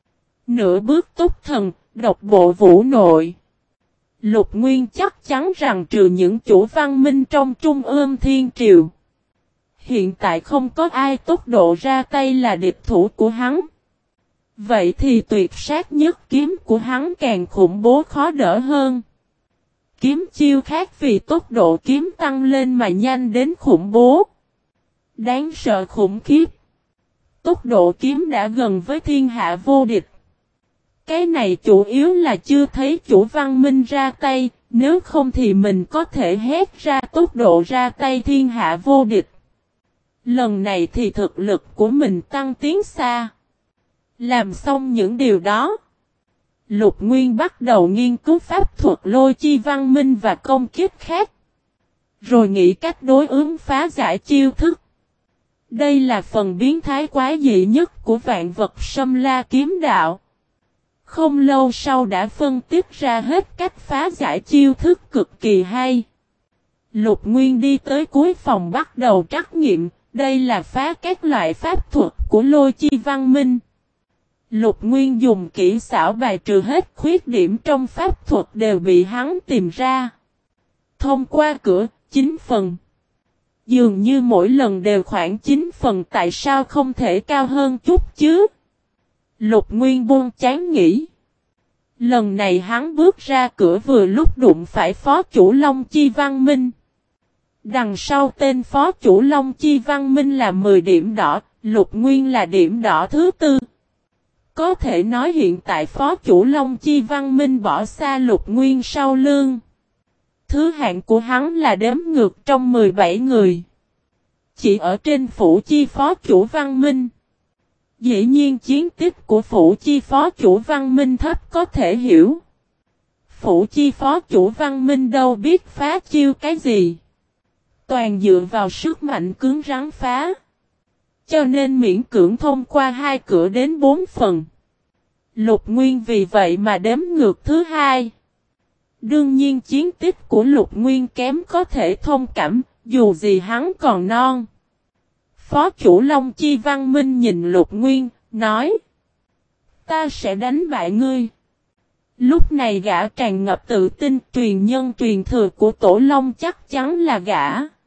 Nửa bước tốt thần, độc bộ vũ nội. Lục Nguyên chắc chắn rằng trừ những chủ văn minh trong Trung ương Thiên Triều. Hiện tại không có ai tốc độ ra tay là địch thủ của hắn. Vậy thì tuyệt sát nhất kiếm của hắn càng khủng bố khó đỡ hơn. Kiếm chiêu khác vì tốc độ kiếm tăng lên mà nhanh đến khủng bố. Đáng sợ khủng khiếp. Tốc độ kiếm đã gần với thiên hạ vô địch. Cái này chủ yếu là chưa thấy chủ văn minh ra tay, nếu không thì mình có thể hét ra tốc độ ra tay thiên hạ vô địch. Lần này thì thực lực của mình tăng tiến xa. Làm xong những điều đó, Lục Nguyên bắt đầu nghiên cứu pháp thuật lôi chi văn minh và công kích khác. Rồi nghĩ cách đối ứng phá giải chiêu thức. Đây là phần biến thái quái dị nhất của vạn vật Sâm La kiếm đạo. Không lâu sau đã phân tích ra hết cách phá giải chiêu thức cực kỳ hay. Lục Nguyên đi tới cuối phòng bắt đầu trắc nghiệm, đây là phá các loại pháp thuật của lôi chi văn minh. Lục Nguyên dùng kỹ xảo bài trừ hết khuyết điểm trong pháp thuật đều bị hắn tìm ra. Thông qua cửa, 9 phần. Dường như mỗi lần đều khoảng 9 phần, tại sao không thể cao hơn chút chứ? Lục Nguyên buông chán nghĩ. Lần này hắn bước ra cửa vừa lúc đụng phải phó chủ Long Chi Văn Minh. Đằng sau tên phó chủ Long Chi Văn Minh là 10 điểm đỏ, Lục Nguyên là điểm đỏ thứ 4. Có thể nói hiện tại phó chủ Long Chi Văn Minh bỏ xa Lục Nguyên sau lưng. Thứ hạng của hắn là đếm ngược trong 17 người. Chỉ ở trên phủ chi phó chủ Văn Minh. Dĩ nhiên chiến tích của phủ chi phó chủ Văn Minh thấp có thể hiểu. Phủ chi phó chủ Văn Minh đâu biết phá chiêu cái gì. Toàn dựa vào sức mạnh cứng rắn phá. Cho nên miễn cưỡng thông qua 2 cửa đến 4 phần. Lục Nguyên vì vậy mà đếm ngược thứ 2. Đương nhiên chiến tích của Lục Nguyên kém có thể thông cảm, dù gì hắn còn non. Phó chủ Long Chi Văn Minh nhìn Lục Nguyên, nói. Ta sẽ đánh bại ngươi. Lúc này gã tràn ngập tự tin, truyền nhân truyền thừa của Tổ Long chắc chắn là gã.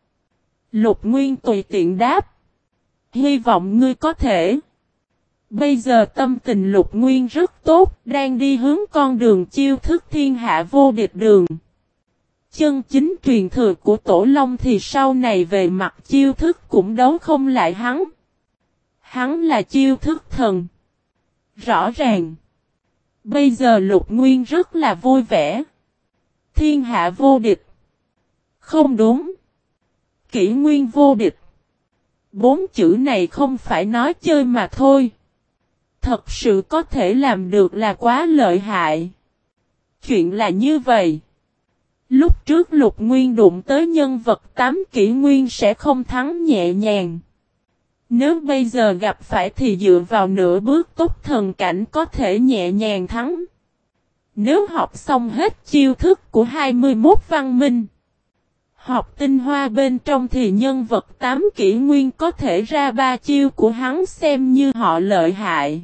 Lục Nguyên tùy tiện đáp. Hy vọng ngươi có thể. Bây giờ tâm tình Lục Nguyên rất tốt, đang đi hướng con đường chiêu thức thiên hạ vô địch đường. Chân chính truyền thừa của Tổ Long thì sau này về mặt chiêu thức cũng đấu không lại hắn. Hắn là chiêu thức thần. Rõ ràng. Bây giờ Lục Nguyên rất là vui vẻ. Thiên hạ vô địch. Không đúng. Kỷ nguyên vô địch. 4 chữ này không phải nói chơi mà thôi. Thật sự có thể làm được là quá lợi hại. Chuyện là như vậy. Lúc trước Lục Nguyên đụng tới nhân vật 8 kỷ nguyên sẽ không thắng nhẹ nhàng. Nếu bây giờ gặp phải thì dựa vào nửa bước tốt thần cảnh có thể nhẹ nhàng thắng. Nếu học xong hết chiêu thức của 21 văn minh. Học tinh hoa bên trong thì nhân vật 8 kỷ nguyên có thể ra 3 chiêu của hắn xem như họ lợi hại.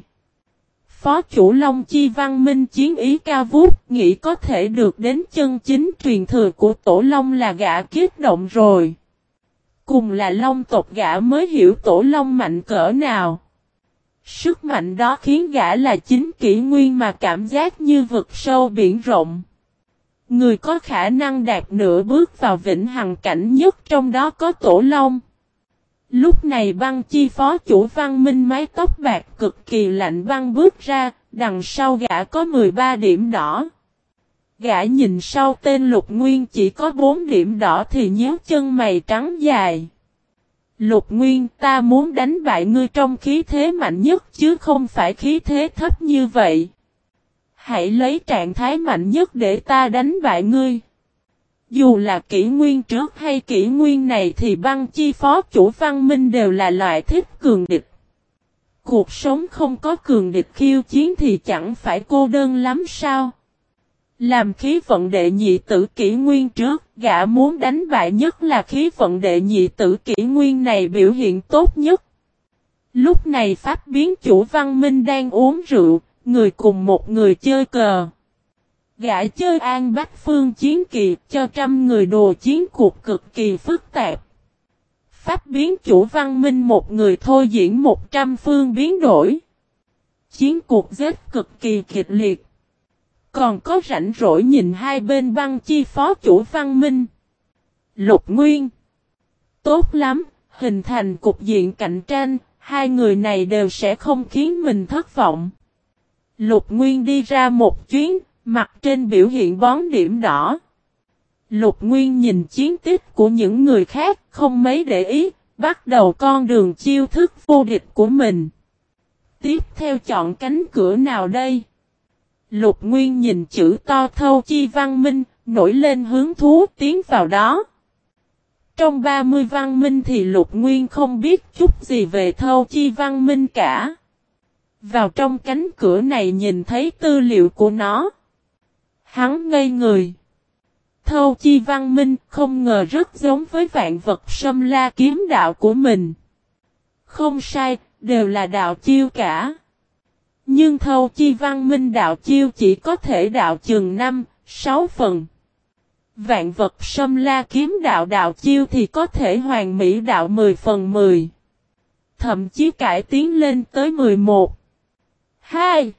Phó chủ Long Chi Văn Minh chiến ý cao vút, nghĩ có thể được đến chân chính truyền thừa của Tổ Long là gã kích động rồi. Cùng là Long tộc gã mới hiểu Tổ Long mạnh cỡ nào. Sức mạnh đó khiến gã là 9 kỷ nguyên mà cảm giác như vực sâu biển rộng. Người có khả năng đạt nửa bước vào vĩnh hằng cảnh nhất trong đó có Tổ Long. Lúc này Băng Chi phó chủ Văn Minh mái tóc bạc cực kỳ lạnh băng bước ra, đằng sau gã có 13 điểm đỏ. Gã nhìn sau tên Lục Nguyên chỉ có 4 điểm đỏ thì nhíu chân mày trắng dài. Lục Nguyên, ta muốn đánh bại ngươi trong khí thế mạnh nhất chứ không phải khí thế thấp như vậy. Hãy lấy trạng thái mạnh nhất để ta đánh bại ngươi. Dù là kỷ nguyên trước hay kỷ nguyên này thì Băng Chi phó chủ Văn Minh đều là loại thích cường địch. Cuộc sống không có cường địch khiêu chiến thì chẳng phải cô đơn lắm sao? Làm khí vận đệ nhị tử kỷ nguyên trước, gã muốn đánh bại nhất là khí vận đệ nhị tử kỷ nguyên này biểu hiện tốt nhất. Lúc này Pháp biến chủ Văn Minh đang uống rượu, người cùng một người chơi cờ. Gã chơi An Bách Phương chiến kỳ cho trăm người đồ chiến cuộc cực kỳ phức tạp. Pháp biến chủ Văn Minh một người thôi diễn 100 phương biến đổi. Chiến cuộc giết cực kỳ kịch liệt. Còn có rảnh rỗi nhìn hai bên băng chi phó chủ Văn Minh. Lục Nguyên. Tốt lắm, hình thành cục diện cạnh tranh, hai người này đều sẽ không khiến mình thất vọng. Lục Nguyên đi ra một chuyến, mặt trên biểu hiện bón điểm đỏ. Lục Nguyên nhìn chiến tích của những người khác, không mấy để ý, bắt đầu con đường chiêu thức vô địch của mình. Tiếp theo chọn cánh cửa nào đây? Lục Nguyên nhìn chữ to Thâu Chi Văn Minh, nổi lên hứng thú tiến vào đó. Trong 30 văn minh thì Lục Nguyên không biết chút gì về Thâu Chi Văn Minh cả. Vào trong cánh cửa này nhìn thấy tư liệu của nó. Hắn ngây người. Thâu Chi Văn Minh không ngờ rất giống với vạn vật Sâm La kiếm đạo của mình. Không sai, đều là đạo chiêu cả. Nhưng Thâu Chi Văn Minh đạo chiêu chỉ có thể đạo chừng 5-6 phần. Vạn vật Sâm La kiếm đạo đạo chiêu thì có thể hoàn mỹ đạo 10 phần 10. Thậm chí cải tiến lên tới 11, 2,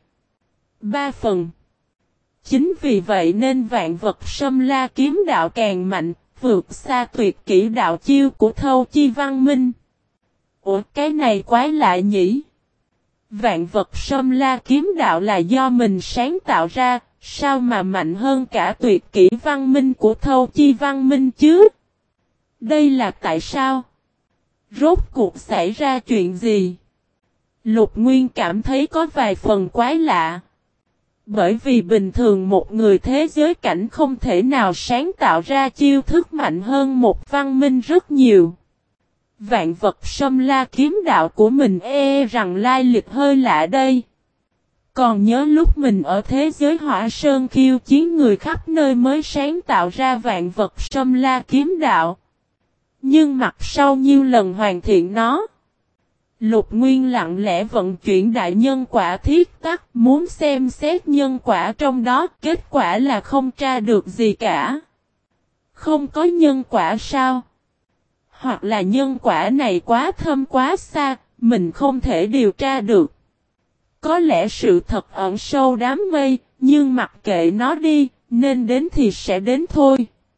3 phần. Chính vì vậy nên vạn vật Sâm La kiếm đạo càng mạnh, vượt xa tuyệt kỹ đạo chiêu của Thâu Chi Văn Minh. Ủa cái này quái lạ nhỉ? Vạn vật Sâm La kiếm đạo là do mình sáng tạo ra, sao mà mạnh hơn cả tuyệt kỹ văn minh của Thâu Chi Văn Minh chứ? Đây là tại sao? Rốt cuộc xảy ra chuyện gì? Lục Nguyên cảm thấy có vài phần quái lạ. Bởi vì bình thường một người thế giới cảnh không thể nào sáng tạo ra chiêu thức mạnh hơn một văn minh rất nhiều. Vạn vật Sâm La kiếm đạo của mình rằng lai lịch hơi lạ đây. Còn nhớ lúc mình ở thế giới Hỏa Sơn khiêu chiến người khắp nơi mới sáng tạo ra vạn vật Sâm La kiếm đạo. Nhưng mặt sau nhiêu lần hoàn thiện nó. Lục Nguyên lặng lẽ vận chuyển đại nhân quả thiết tắc muốn xem xét nhân quả trong đó, kết quả là không tra được gì cả. Không có nhân quả sao? Hoặc là nhân quả này quá thâm quá xa, mình không thể điều tra được. Có lẽ sự thật ẩn sâu đám mây, nhưng mặc kệ nó đi, nên đến thì sẽ đến thôi.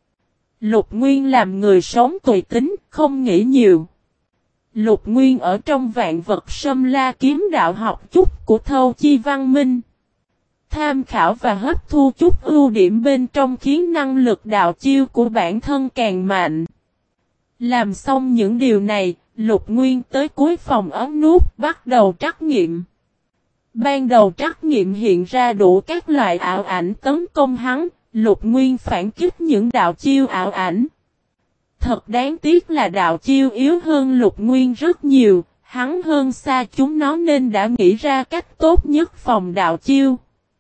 Lục Nguyên làm người sống tùy tính, không nghĩ nhiều. Lục Nguyên ở trong vạn vật Sâm La kiếm đạo học chút của Thâu Chi Văn Minh. Tham khảo và hấp thu chút ưu điểm bên trong khiến năng lực đạo chiêu của bản thân càng mạnh. Làm xong những điều này, Lục Nguyên tới cuối phòng ấn nút bắt đầu trắc nghiệm. Ban đầu trắc nghiệm hiện ra đủ các loại ảo ảnh tấn công hắn, Lục Nguyên phản kích những đạo chiêu ảo ảnh. Thật đáng tiếc là đạo chiêu yếu hơn Lục Nguyên rất nhiều, hắn hơn xa chúng nó nên đã nghĩ ra cách tốt nhất phòng đạo chiêu.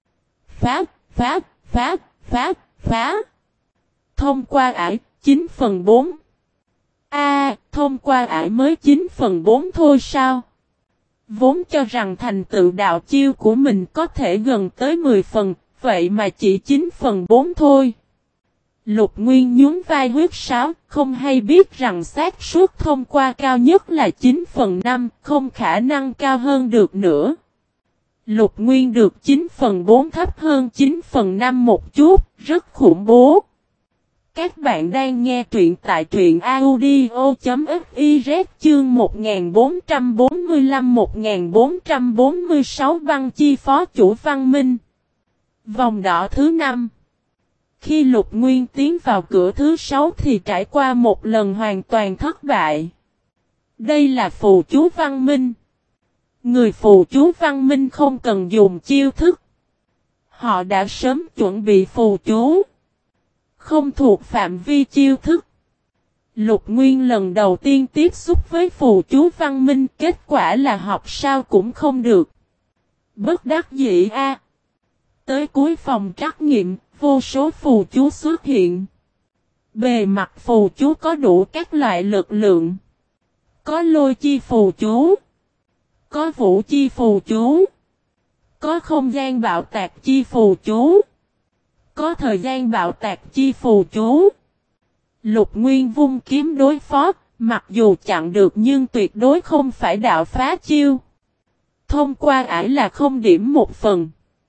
Phá. Thông qua ải, 9/4. Thông qua ải mới 9/4 thôi sao? Vốn cho rằng thành tựu đạo chiêu của mình có thể gần tới 10 phần, vậy mà chỉ 9/4 thôi. Lục Nguyên nhún vai huyết sáo, không hay biết rằng xác suất thông qua cao nhất là 9/5, không khả năng cao hơn được nữa. Lục Nguyên được 9/4 thấp hơn 9/5 một chút, rất khủng bố. Các bạn đang nghe truyện tại truyện audio.fiz chương 1445-1446 băng chi phó chủ Văn Minh. Vòng đỏ thứ 5. Khi Lục Nguyên tiến vào cửa thứ 6 thì trải qua một lần hoàn toàn thất bại. Đây là phù chú Văn Minh. Người phù chú Văn Minh không cần dùng chiêu thức. Họ đã sớm chuẩn bị phù chú. Không thuộc phạm vi chiêu thức. Lục Nguyên lần đầu tiên tiếp xúc với phù chú Văn Minh, kết quả là học sao cũng không được. Bất đắc dĩ a. Tới cuối phòng trắc nghiệm, vô số phù chú xuất hiện. Bề mặt phù chú có đủ các loại lực lượng. Có lôi chi phù chú. Có vũ chi phù chú. Có không gian bạo tạc chi phù chú. Có thời gian bạo tạc chi phù chú. Lục Nguyên vung kiếm đối phó, mặc dù chặn được nhưng tuyệt đối không phải đạo phá chiêu. Thông qua ải là không điểm một phần.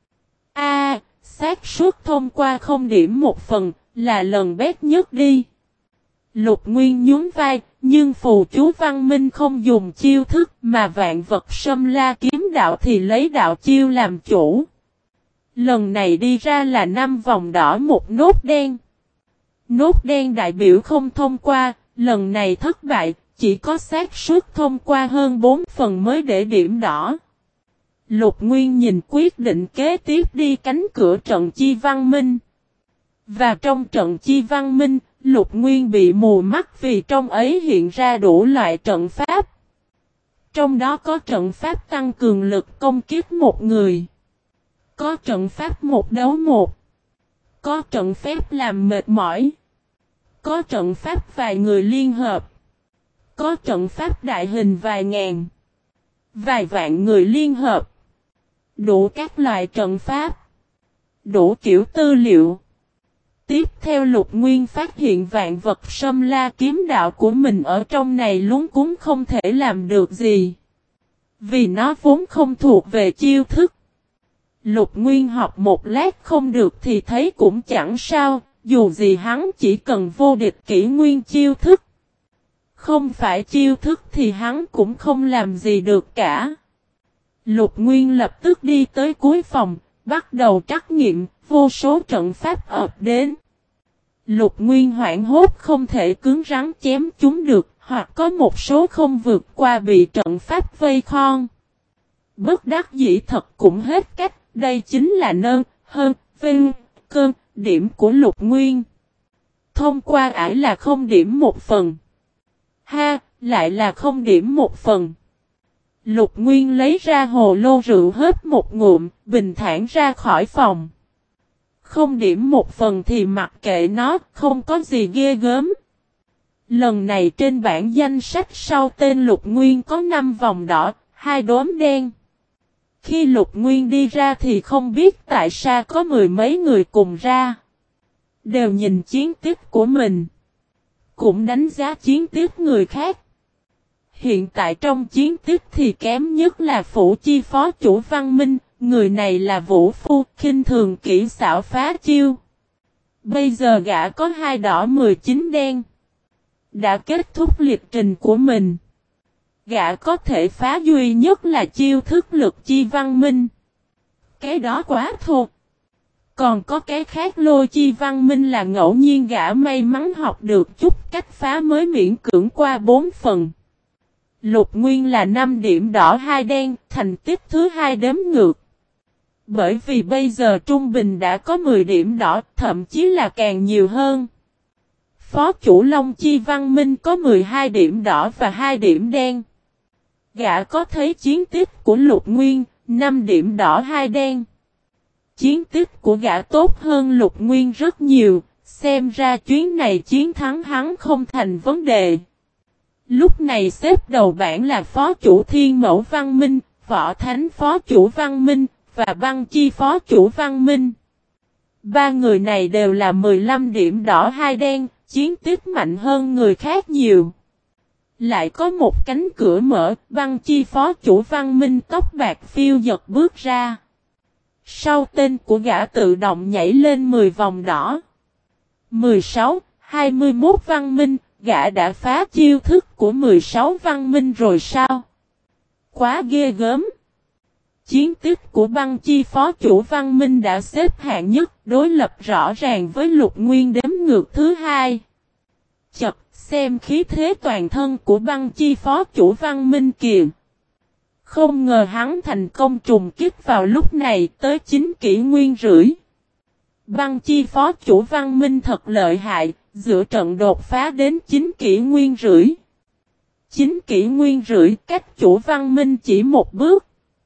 Xác suất thông qua không điểm một phần, là lần bét nhất đi. Lục Nguyên nhún vai, nhưng phù chú văn minh không dùng chiêu thức mà vạn vật Sâm La kiếm đạo thì lấy đạo chiêu làm chủ. Lần này đi ra là 5 vòng đỏ một nốt đen. Nốt đen đại biểu không thông qua, lần này thất bại, chỉ có xác suất thông qua hơn 4 phần mới để điểm đỏ. Lục Nguyên nhìn quyết định kế tiếp đi cánh cửa trận chi văn minh. Và trong trận chi văn minh, Lục Nguyên bị mù mắt vì trong ấy hiện ra đủ loại trận pháp. Trong đó có trận pháp tăng cường lực công kích một người. Có trận pháp một đấu một. Có trận phép làm mệt mỏi. Có trận pháp vài người liên hợp. Có trận pháp đại hình vài ngàn. Vài vạn người liên hợp. Đủ các loại trận pháp. Đủ kiểu tư liệu. Tiếp theo Lục Nguyên phát hiện vạn vật Sâm La kiếm đạo của mình ở trong này lúng cúng không thể làm được gì. Vì nó vốn không thuộc về chiêu thức. Lục Nguyên học một lát không được thì thấy cũng chẳng sao, dù gì hắn chỉ cần vô địch kỹ nguyên chiêu thức. Không phải chiêu thức thì hắn cũng không làm gì được cả. Lục Nguyên lập tức đi tới cuối phòng, bắt đầu trắc nghiệm, vô số trận pháp ập đến. Lục Nguyên hoảng hốt không thể cứng rắn chém chúng được, hoặc có một số không vượt qua bị trận pháp vây khon. Bất đắc dĩ thật cũng hết cách, đây chính là điểm của Lục Nguyên. Thông qua ải là không điểm một phần. Lại là không điểm một phần. Lục Nguyên lấy ra hồ lô rượu hớp một ngụm, bình thản ra khỏi phòng. Không điểm một phần thì mặc kệ nó, không có gì ghê gớm. Lần này trên bảng danh sách sau tên Lục Nguyên có 5 vòng đỏ, 2 đốm đen. Khi Lục Nguyên đi ra thì không biết tại sao có 10 mấy người cùng ra. Đều nhìn chiến tích của mình. Cũng đánh giá chiến tích người khác. Hiện tại trong chiến tích thì kém nhất là Phủ Chi phó chủ Văn Minh, người này là vũ phu, khinh thường kỹ xảo phá chiêu. Bây giờ gã có 2 đỏ 19 đen. Đã kết thúc lịch trình của mình. Gã có thể phá duy nhất là chiêu thức lực chi văn minh. Cái đó quá thô. Còn có cái khác lôi chi văn minh là ngẫu nhiên gã may mắn học được chút cách phá mới miễn cưỡng qua 4 phần. Lục Nguyên là 5 điểm đỏ 2 đen, thành tích thứ 2 đếm ngược. Bởi vì bây giờ trung bình đã có 10 điểm đỏ, thậm chí là càng nhiều hơn. Phó chủ Long Chi Văn Minh có 12 điểm đỏ và 2 điểm đen. Gã có thấy chiến tích của Lục Nguyên, 5 điểm đỏ 2 đen. Chiến tích của gã tốt hơn Lục Nguyên rất nhiều, xem ra chuyến này chiến thắng hắn không thành vấn đề. Lúc này xếp đầu bảng là phó chủ Thiên Mẫu Văn Minh, Võ Thánh phó chủ Văn Minh, và Băng Chi phó chủ Văn Minh. 3 người này đều là 15 điểm đỏ 2 đen, chiến tích mạnh hơn người khác nhiều. Lại có một cánh cửa mở, Băng Chi phó chủ Văn Minh tóc bạc phiêu giật bước ra. Sau tên của gã tự động nhảy lên 10 vòng đỏ. 16, 21 Văn Minh, gã đã phá chiêu thức của 16 Văn Minh rồi sao? Quá ghê gớm. Chiến tích của Băng Chi phó chủ Văn Minh đã xếp hạng nhất, đối lập rõ ràng với Lục Nguyên đếm ngược thứ 2. Chật, xem khí thế toàn thân của Băng Chi phó chủ Văn Minh kìa. Không ngờ hắn thành công trùng kích vào lúc này tới 9 kỷ nguyên rưỡi. Băng Chi phó chủ Văn Minh thật lợi hại, giữa trận đột phá đến 9 kỷ nguyên rưỡi. 9 kỷ nguyên rưỡi cách chủ Văn Minh chỉ một bước.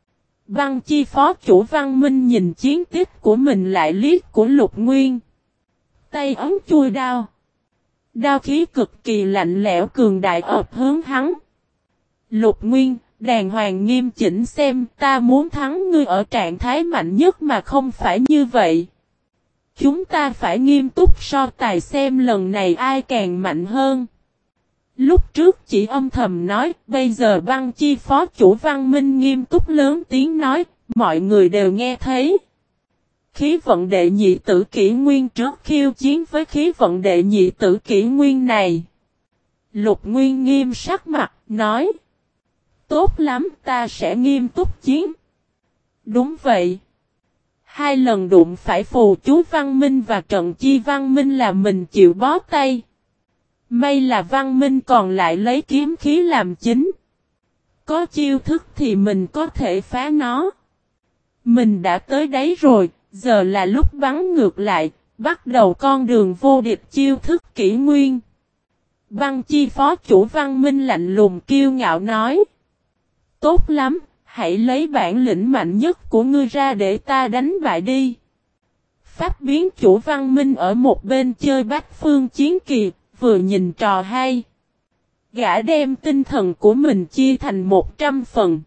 Văn Chi phó chủ Văn Minh nhìn chiến tích của mình lại liếc của Lục Nguyên. Tay ấn chui đao. Đao khí cực kỳ lạnh lẽo cường đại ập hướng hắn. Lục Nguyên, đàng hoàng nghiêm chỉnh xem, ta muốn thắng ngươi ở trạng thái mạnh nhất mà không phải như vậy. Chúng ta phải nghiêm túc so tài xem lần này ai càng mạnh hơn. Lúc trước chỉ âm thầm nói, bây giờ Văn Chi phó chủ Văn Minh nghiêm túc lớn tiếng nói, mọi người đều nghe thấy. Khí vận đệ nhị tử kỷ nguyên trước khiêu chiến với khí vận đệ nhị tử kỷ nguyên này. Lục Nguyên nghiêm sắc mặt, nói. Tốt lắm, ta sẽ nghiêm túc chiến. Đúng vậy. 2 lần đụng phải phù chú Văn Minh và trận chi Văn Minh là mình chịu bó tay. May là Văn Minh còn lại lấy kiếm khí làm chính. Có chiêu thức thì mình có thể phá nó. Mình đã tới đấy rồi, giờ là lúc bắn ngược lại, bắt đầu con đường vô địch chiêu thức kỷ nguyên. Văn Chi phó chủ Văn Minh lạnh lùng kiêu ngạo nói. Tốt lắm, hãy lấy bản lĩnh mạnh nhất của ngươi ra để ta đánh bại đi. Pháp biến chủ Văn Minh ở một bên chơi bát phương chiến kỳ, vừa nhìn trò hay. Gã đem tinh thần của mình chia thành 100 phần.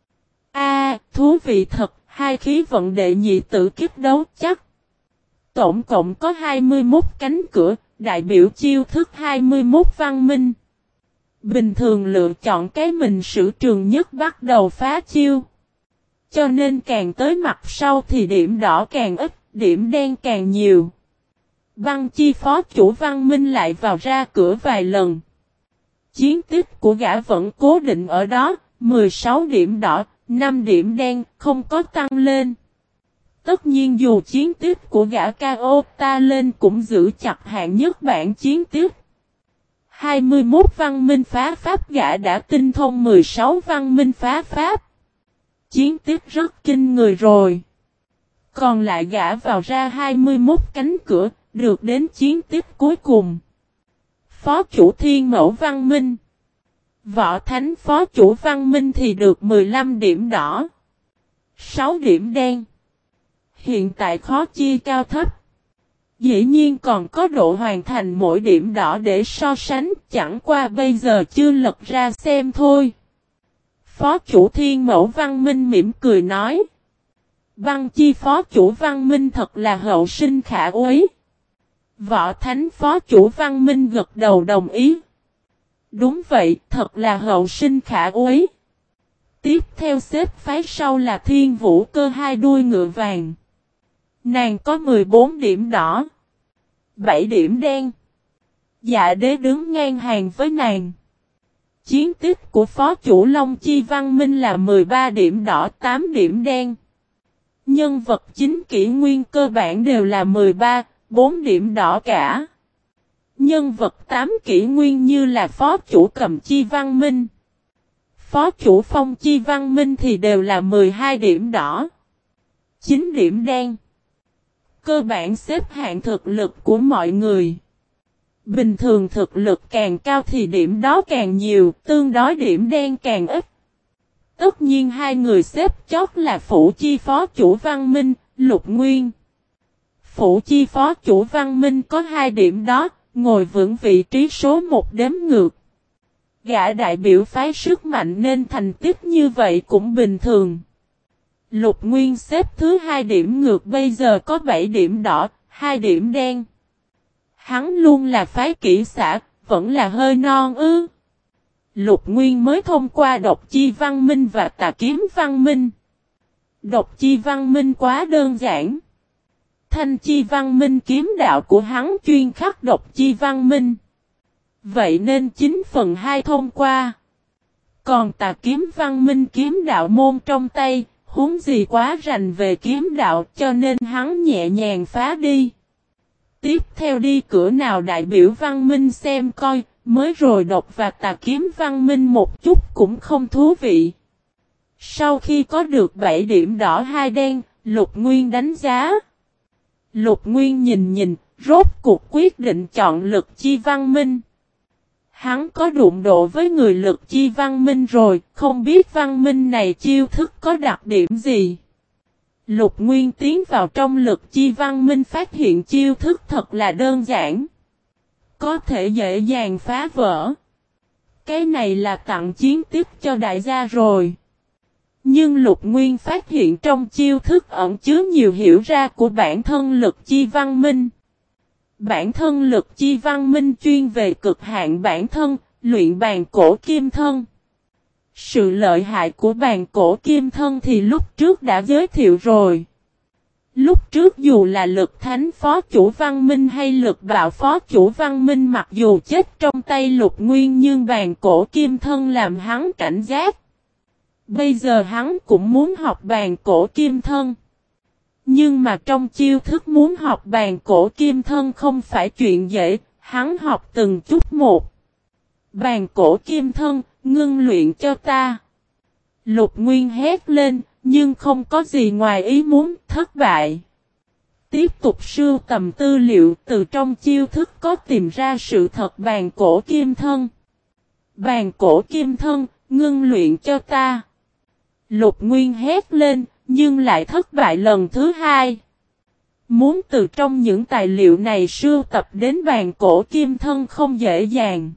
Thú vị thật, 2 khí vận đệ nhị tử kiếp đấu chắc. Tổng cộng có 21 cánh cửa, đại biểu chiêu thức 21 Văn Minh. Bình thường lựa chọn cái mình sử trường nhất bắt đầu phá chiêu. Cho nên càng tới mặt sau thì điểm đỏ càng ít, điểm đen càng nhiều. Văn Chi phó chủ Văn Minh lại vào ra cửa vài lần. Chiến tích của gã vẫn cố định ở đó, 16 điểm đỏ, 5 điểm đen, không có tăng lên. Tất nhiên dù chiến tích của gã KO ta lên cũng giữ chặt hạng nhất bảng chiến tích. 21 Văn Minh phá pháp gã đã tinh thông 16 Văn Minh phá pháp. Chiến tích rất kinh người rồi. Còn lại gã vào ra 21 cánh cửa, được đến chiến tích cuối cùng. Phó chủ Thiên Mẫu Văn Minh. Võ Thánh phó chủ Văn Minh thì được 15 điểm đỏ. 6 điểm đen. Hiện tại khó chia cao thấp. Dĩ nhiên còn có độ hoàn thành mỗi điểm đỏ để so sánh, chẳng qua bây giờ chưa lật ra xem thôi. Phó chủ Thiên Mẫu Văn Minh mỉm cười nói. Văn Chi phó chủ Văn Minh thật là hậu sinh khả úy. Võ Thánh phó chủ Văn Minh gật đầu đồng ý. Đúng vậy, thật là hậu sinh khả úy. Tiếp theo xếp phái sau là Thiên Vũ Cơ 2 đuôi ngựa vàng. Nàng có 14 điểm đỏ, 7 điểm đen. Dạ đế đứng ngang hàng với nàng. Chiến tích của phó chủ Long Chi Văn Minh là 13 điểm đỏ, 8 điểm đen. Nhân vật chính kỷ nguyên cơ bản đều là 13, 4 điểm đỏ cả. Nhân vật 8 kỷ nguyên như là phó chủ Cầm Chi Văn Minh, phó chủ Phong Chi Văn Minh thì đều là 12 điểm đỏ, 9 điểm đen. Cơ bản xếp hạng thực lực của mọi người. Bình thường thực lực càng cao thì điểm đó càng nhiều, tương đối điểm đen càng ít. Tất nhiên 2 người xếp chót là Phủ Chi phó chủ Văn Minh, Lục Nguyên. Phủ Chi phó chủ Văn Minh có 2 điểm đó, ngồi vững vị trí số 1 đếm ngược. Gã đại biểu phái sức mạnh nên thành tích như vậy cũng bình thường. Lục Nguyên xếp thứ 2 điểm ngược bây giờ có 7 điểm đỏ, 2 điểm đen. Hắn luôn là phái kỹ xã, vẫn là hơi non ư. Lục Nguyên mới thông qua Độc Chi Văn Minh và Tà Kiếm Văn Minh. Độc Chi Văn Minh quá đơn giản. Thanh Chi Văn Minh kiếm đạo của hắn chuyên khắc Độc Chi Văn Minh. Vậy nên 9/2 thông qua. Còn Tà Kiếm Văn Minh kiếm đạo môn trong tay, huống gì quá rành về kiếm đạo cho nên hắn nhẹ nhàng phá đi. Tiếp theo đi cửa nào đại biểu Văn Minh xem coi, mới rồi Độc và Tà Kiếm Văn Minh một chút cũng không thú vị. Sau khi có được 7 điểm đỏ 2 đen, Lục Nguyên đánh giá. Lục Nguyên nhìn, rốt cuộc quyết định chọn Lực Chi Văn Minh. Hắn có đụng độ với người lực chi văn minh rồi, không biết văn minh này chiêu thức có đặc điểm gì. Lục Nguyên tiến vào trong lực chi văn minh phát hiện chiêu thức thật là đơn giản. Có thể dễ dàng phá vỡ. Cái này là tặng chiến tiếp cho đại gia rồi. Nhưng Lục Nguyên phát hiện trong chiêu thức ẩn chứa nhiều hiểu ra của bản thân lực chi văn minh. Bản thân lực chi văn minh chuyên về cực hạn bản thân, luyện bàn cổ kim thân. Sự lợi hại của bàn cổ kim thân thì lúc trước đã giới thiệu rồi. Lúc trước dù là lực thánh phó chủ văn minh hay lực bạo phó chủ văn minh mặc dù chết trong tay Lục Nguyên nhưng bàn cổ kim thân làm hắn cảnh giác. Bây giờ hắn cũng muốn học bàn cổ kim thân. Nhưng mà trong chiêu thức muốn học bàn cổ kim thân không phải chuyện dễ, hắn học từng chút một. Bàn cổ kim thân, ngưng luyện cho ta. Lục Nguyên hét lên, nhưng không có gì ngoài ý muốn, thất bại. Tiếp tục sưu tầm tư liệu, từ trong chiêu thức có tìm ra sự thật bàn cổ kim thân. Bàn cổ kim thân, ngưng luyện cho ta. Lục Nguyên hét lên, nhưng lại thất bại lần thứ hai. Muốn từ trong những tài liệu này sưu tập đến bàn cổ kim thân không dễ dàng.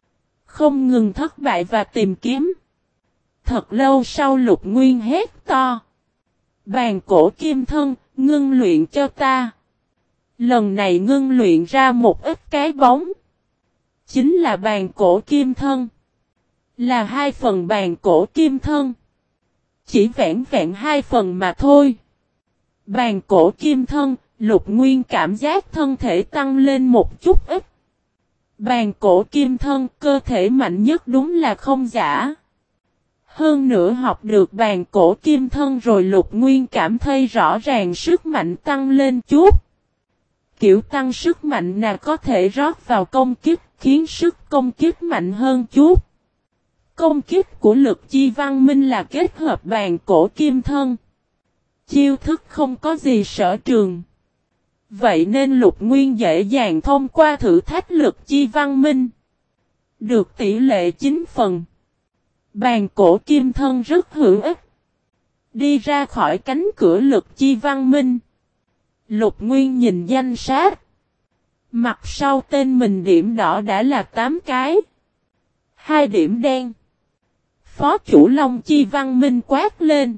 Không ngừng thất bại và tìm kiếm. Thật lâu sau Lục Nguyên hét to. Bàn cổ kim thân, ngưng luyện cho ta. Lần này ngưng luyện ra một ít cái bóng. Chính là bàn cổ kim thân. Là 2 phần bàn cổ kim thân. Chỉ vẹn vẹn 2 phần mà thôi. Bàn cổ kim thân, Lục Nguyên cảm giác thân thể tăng lên một chút ít. Bàn cổ kim thân, cơ thể mạnh nhất đúng là không giả. Hơn nữa học được bàn cổ kim thân rồi Lục Nguyên cảm thấy rõ ràng sức mạnh tăng lên chút. Kiểu tăng sức mạnh là có thể rót vào công kích, khiến sức công kích mạnh hơn chút. Công kích của lực chi văn minh là kết hợp bàn cổ kim thân. Chiêu thức không có gì sở trường. Vậy nên Lục Nguyên dễ dàng thông qua thử thách lực chi văn minh. Được tỷ lệ 9 phần. Bàn cổ kim thân rất hữu ích. Đi ra khỏi cánh cửa lực chi văn minh. Lục Nguyên nhìn danh sách. Mặt sau tên mình điểm đỏ đã là 8 cái. 2 điểm đen. Phó chủ Long chi văn minh quát lên.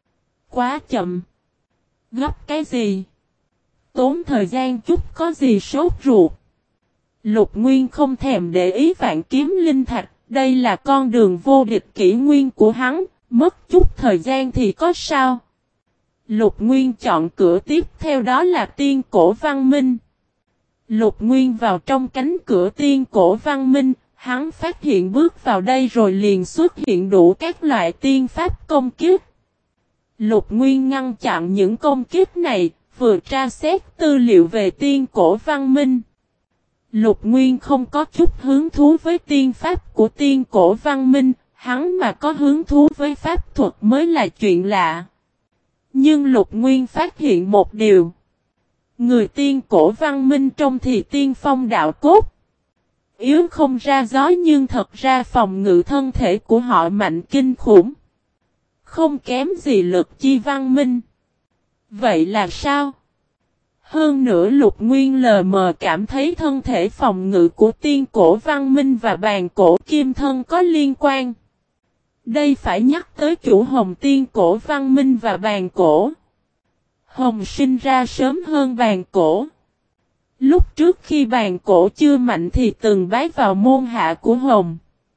Quá chậm. Gấp cái gì? Tốn thời gian chút có gì sốt ruột. Lục Nguyên không thèm để ý vạn kiếm linh thạch. Đây là con đường vô địch kỷ nguyên của hắn. Mất chút thời gian thì có sao? Lục Nguyên chọn cửa tiếp theo đó là tiên cổ văn minh. Lục Nguyên vào trong cánh cửa tiên cổ văn minh. Hắn phát hiện bước vào đây rồi liền xuất hiện đủ các loại tiên pháp công kích. Lục Nguyên ngăn chặn những công kích này, vừa tra xét tư liệu về tiên cổ văn minh. Lục Nguyên không có chút hứng thú với tiên pháp của tiên cổ văn minh, hắn mà có hứng thú với pháp thuật mới là chuyện lạ. Nhưng Lục Nguyên phát hiện một điều. Người tiên cổ văn minh trông thì tiên phong đạo cốt. Yếu không ra gió nhưng thật ra phòng ngự thân thể của họ mạnh kinh khủng. Không kém gì lực chi văn minh. Vậy là sao? Hơn nữa Lục Nguyên lờ mờ cảm thấy thân thể phòng ngự của tiên cổ văn minh và bàn cổ kim thân có liên quan. Đây phải nhắc tới chủ Hồng tiên cổ văn minh và bàn cổ. Hồng sinh ra sớm hơn bàn cổ. Lúc trước khi bàn cổ chưa mạnh thì từng bái vào môn hạ của Hồng.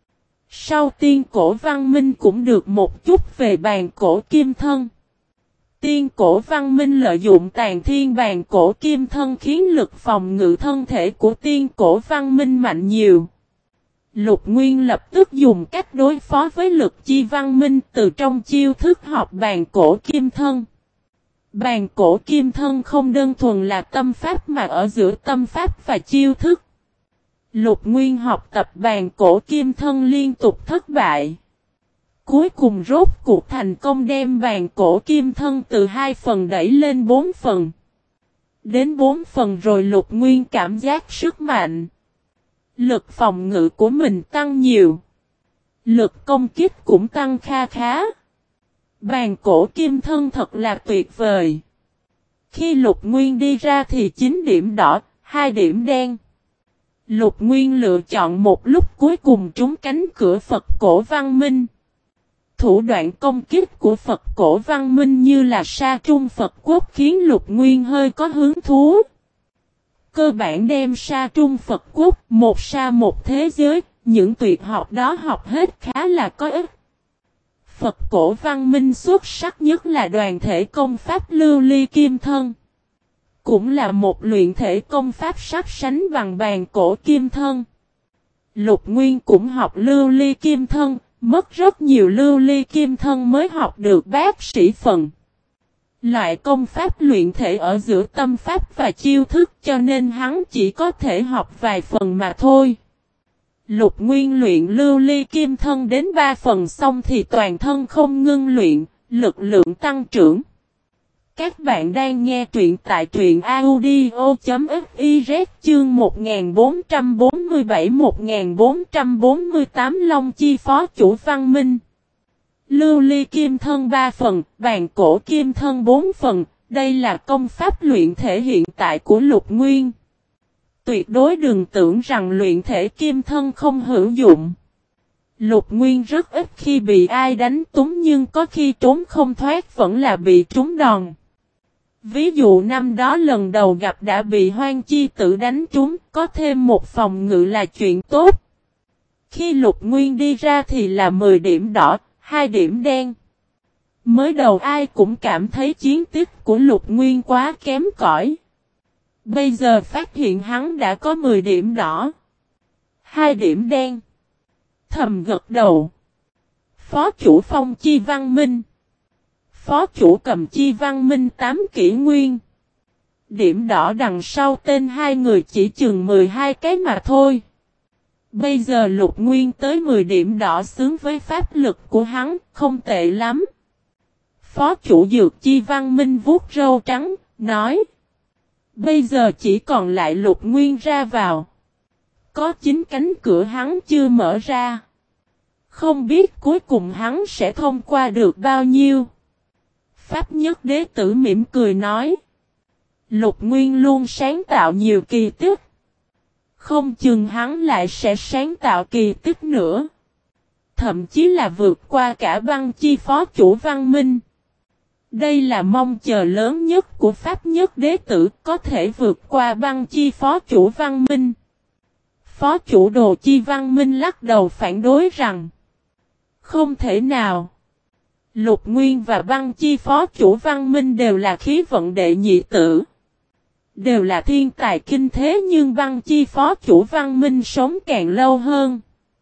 Sau tiên cổ văn minh cũng được một chút về bàn cổ kim thân. Tiên cổ văn minh lợi dụng tàn thiên bàn cổ kim thân khiến lực phòng ngự thân thể của tiên cổ văn minh mạnh nhiều. Lục Nguyên lập tức dùng cách đối phó với lực chi văn minh từ trong chiêu thức học bàn cổ kim thân. Bàn cổ kim thân không đơn thuần là tâm pháp mà ở giữa tâm pháp và chiêu thức. Lục Nguyên học tập bàn cổ kim thân liên tục thất bại. Cuối cùng rốt cuộc thành công đem bàn cổ kim thân từ 2 phần đẩy lên 4 phần. Đến 4 phần rồi Lục Nguyên cảm giác sức mạnh. Lực phòng ngự của mình tăng nhiều. Lực công kích cũng tăng kha khá. Bàn cổ kim thân thật là tuyệt vời. Khi Lục Nguyên đi ra thì 9 điểm đỏ, 2 điểm đen. Lục Nguyên lựa chọn một lúc cuối cùng trúng cánh cửa Phật cổ văn minh. Thủ đoạn công kích của Phật cổ văn minh như là sa trung Phật quốc khiến Lục Nguyên hơi có hứng thú. Cơ bản đem sa trung Phật quốc, một sa một thế giới, những tuyệt học đó học hết khá là có ích. Phật cổ văn minh xuất sắc nhất là đoàn thể công pháp lưu ly kim thân. Cũng là một luyện thể công pháp sắp sánh bằng bàn cổ kim thân. Lục Nguyên cũng học lưu ly kim thân, mất rất nhiều lưu ly kim thân mới học được bác sĩ phần. Loại công pháp luyện thể ở giữa tâm pháp và chiêu thức cho nên hắn chỉ có thể học vài phần mà thôi. Lục Nguyên luyện lưu ly kim thân đến 3 phần xong thì toàn thân không ngưng luyện, lực lượng tăng trưởng. Các bạn đang nghe truyện tại truyện audio.fiz chương 1447-1448 Long Chi Phó Chủ Văn Minh. Lưu ly kim thân 3 phần, bàn cổ kim thân 4 phần, đây là công pháp luyện thể hiện tại của Lục Nguyên. Tuyệt đối đừng tưởng rằng luyện thể kim thân không hữu dụng. Lục Nguyên rất ít khi bị ai đánh trúng nhưng có khi trốn không thoát vẫn là bị trúng đòn. Ví dụ năm đó lần đầu gặp đã bị Hoang Chi Tử đánh trúng, có thêm một phòng ngự là chuyện tốt. Khi Lục Nguyên đi ra thì là 10 điểm đỏ, 2 điểm đen. Mới đầu ai cũng cảm thấy chiến tích của Lục Nguyên quá kém cỏi. Bây giờ phát hiện hắn đã có 10 điểm đỏ, 2 điểm đen. Thầm gật đầu. Phó chủ Phong Chi Văn Minh. Phó chủ Cầm Chi Văn Minh 8 kỷ nguyên. Điểm đỏ đằng sau tên hai người chỉ chừng 12 cái mà thôi. Bây giờ Lục Nguyên tới 10 điểm đỏ xứng với pháp lực của hắn, không tệ lắm. Phó chủ Dược Chi Văn Minh vuốt râu trắng, nói. Bây giờ chỉ còn lại Lục Nguyên ra vào. Có 9 cánh cửa hắn chưa mở ra. Không biết cuối cùng hắn sẽ thông qua được bao nhiêu. Pháp Nhất Đế Tử mỉm cười nói. Lục Nguyên luôn sáng tạo nhiều kỳ tích. Không chừng hắn lại sẽ sáng tạo kỳ tích nữa. Thậm chí là vượt qua cả Băng Chi Phó Chủ Văn Minh. Đây là mong chờ lớn nhất của Pháp Nhất Đế Tử, có thể vượt qua Băng Chi Phó Chủ Văn Minh. Phó chủ Đồ Chi Văn Minh lắc đầu phản đối rằng không thể nào. Lục Nguyên và Băng Chi Phó Chủ Văn Minh đều là khí vận đệ nhị tử. Đều là thiên tài kinh thế nhưng Băng Chi Phó Chủ Văn Minh sống càng lâu hơn.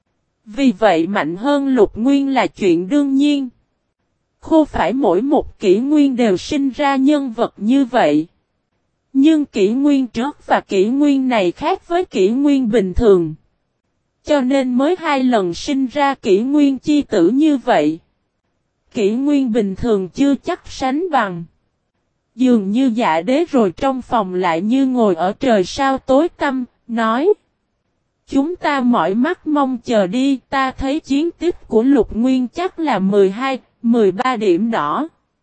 Vì vậy mạnh hơn Lục Nguyên là chuyện đương nhiên. Không phải mỗi một kỷ nguyên đều sinh ra nhân vật như vậy. Nhưng kỷ nguyên trước và kỷ nguyên này khác với kỷ nguyên bình thường. Cho nên mới 2 lần sinh ra kỷ nguyên chi tử như vậy. Kỷ nguyên bình thường chưa chắc sánh bằng. Dường như Dạ Đế rồi trong phòng lại như ngồi ở trời sao tối tăm, nói. Chúng ta mỏi mắt mong chờ đi, ta thấy chiến tích của Lục Nguyên chắc là 12, 13 điểm đỏ.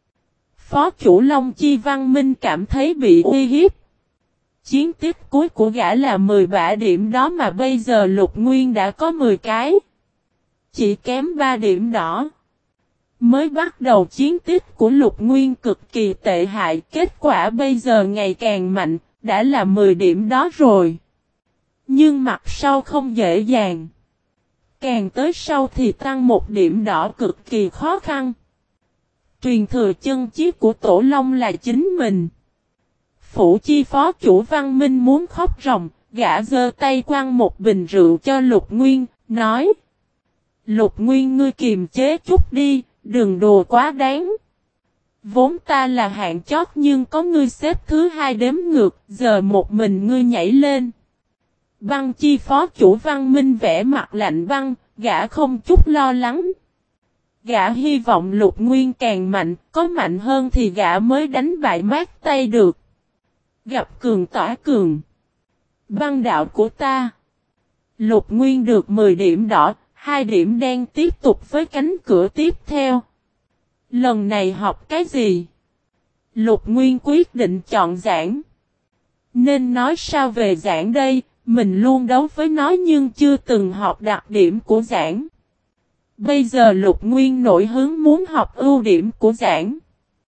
Phó chủ Long Chi Văn Minh cảm thấy bị uy hiếp. Chiến tích cuối của gã là 13 điểm đó mà bây giờ Lục Nguyên đã có 10 cái. Chỉ kém 3 điểm đỏ. Mới bắt đầu chiến tích của Lục Nguyên cực kỳ tệ hại, kết quả bây giờ ngày càng mạnh, đã là 10 điểm đó rồi. Nhưng mặt sau không dễ dàng. Càng tới sau thì tăng 1 điểm đỏ cực kỳ khó khăn. Truyền thừa chân chiếc của Tổ Long là chính mình. Phủ Chi Phó Chủ Văn Minh muốn khóc ròng, gã giơ tay quăng một bình rượu cho Lục Nguyên, nói. Lục Nguyên ngươi kiềm chế chút đi, đừng đùa quá đáng. Vốn ta là hạng chót nhưng có ngươi xếp thứ 2 đếm ngược, giờ một mình ngươi nhảy lên. Băng Chi Phó Chủ Văn Minh vẽ mặt lạnh băng, gã không chút lo lắng. Gã hy vọng Lục Nguyên càng mạnh, có mạnh hơn thì gã mới đánh bại mát tay được. Gặp cường tỏa cường. Băng đạo của ta. Lục Nguyên được 10 điểm đỏ, 2 điểm đen tiếp tục với cánh cửa tiếp theo. Lần này học cái gì? Lục Nguyên quyết định chọn giảng. Nên nói sao về giảng đây, mình luôn đấu với nó nhưng chưa từng học đặc điểm của giảng. Bây giờ Lục Nguyên nổi hứng muốn học ưu điểm của giảng.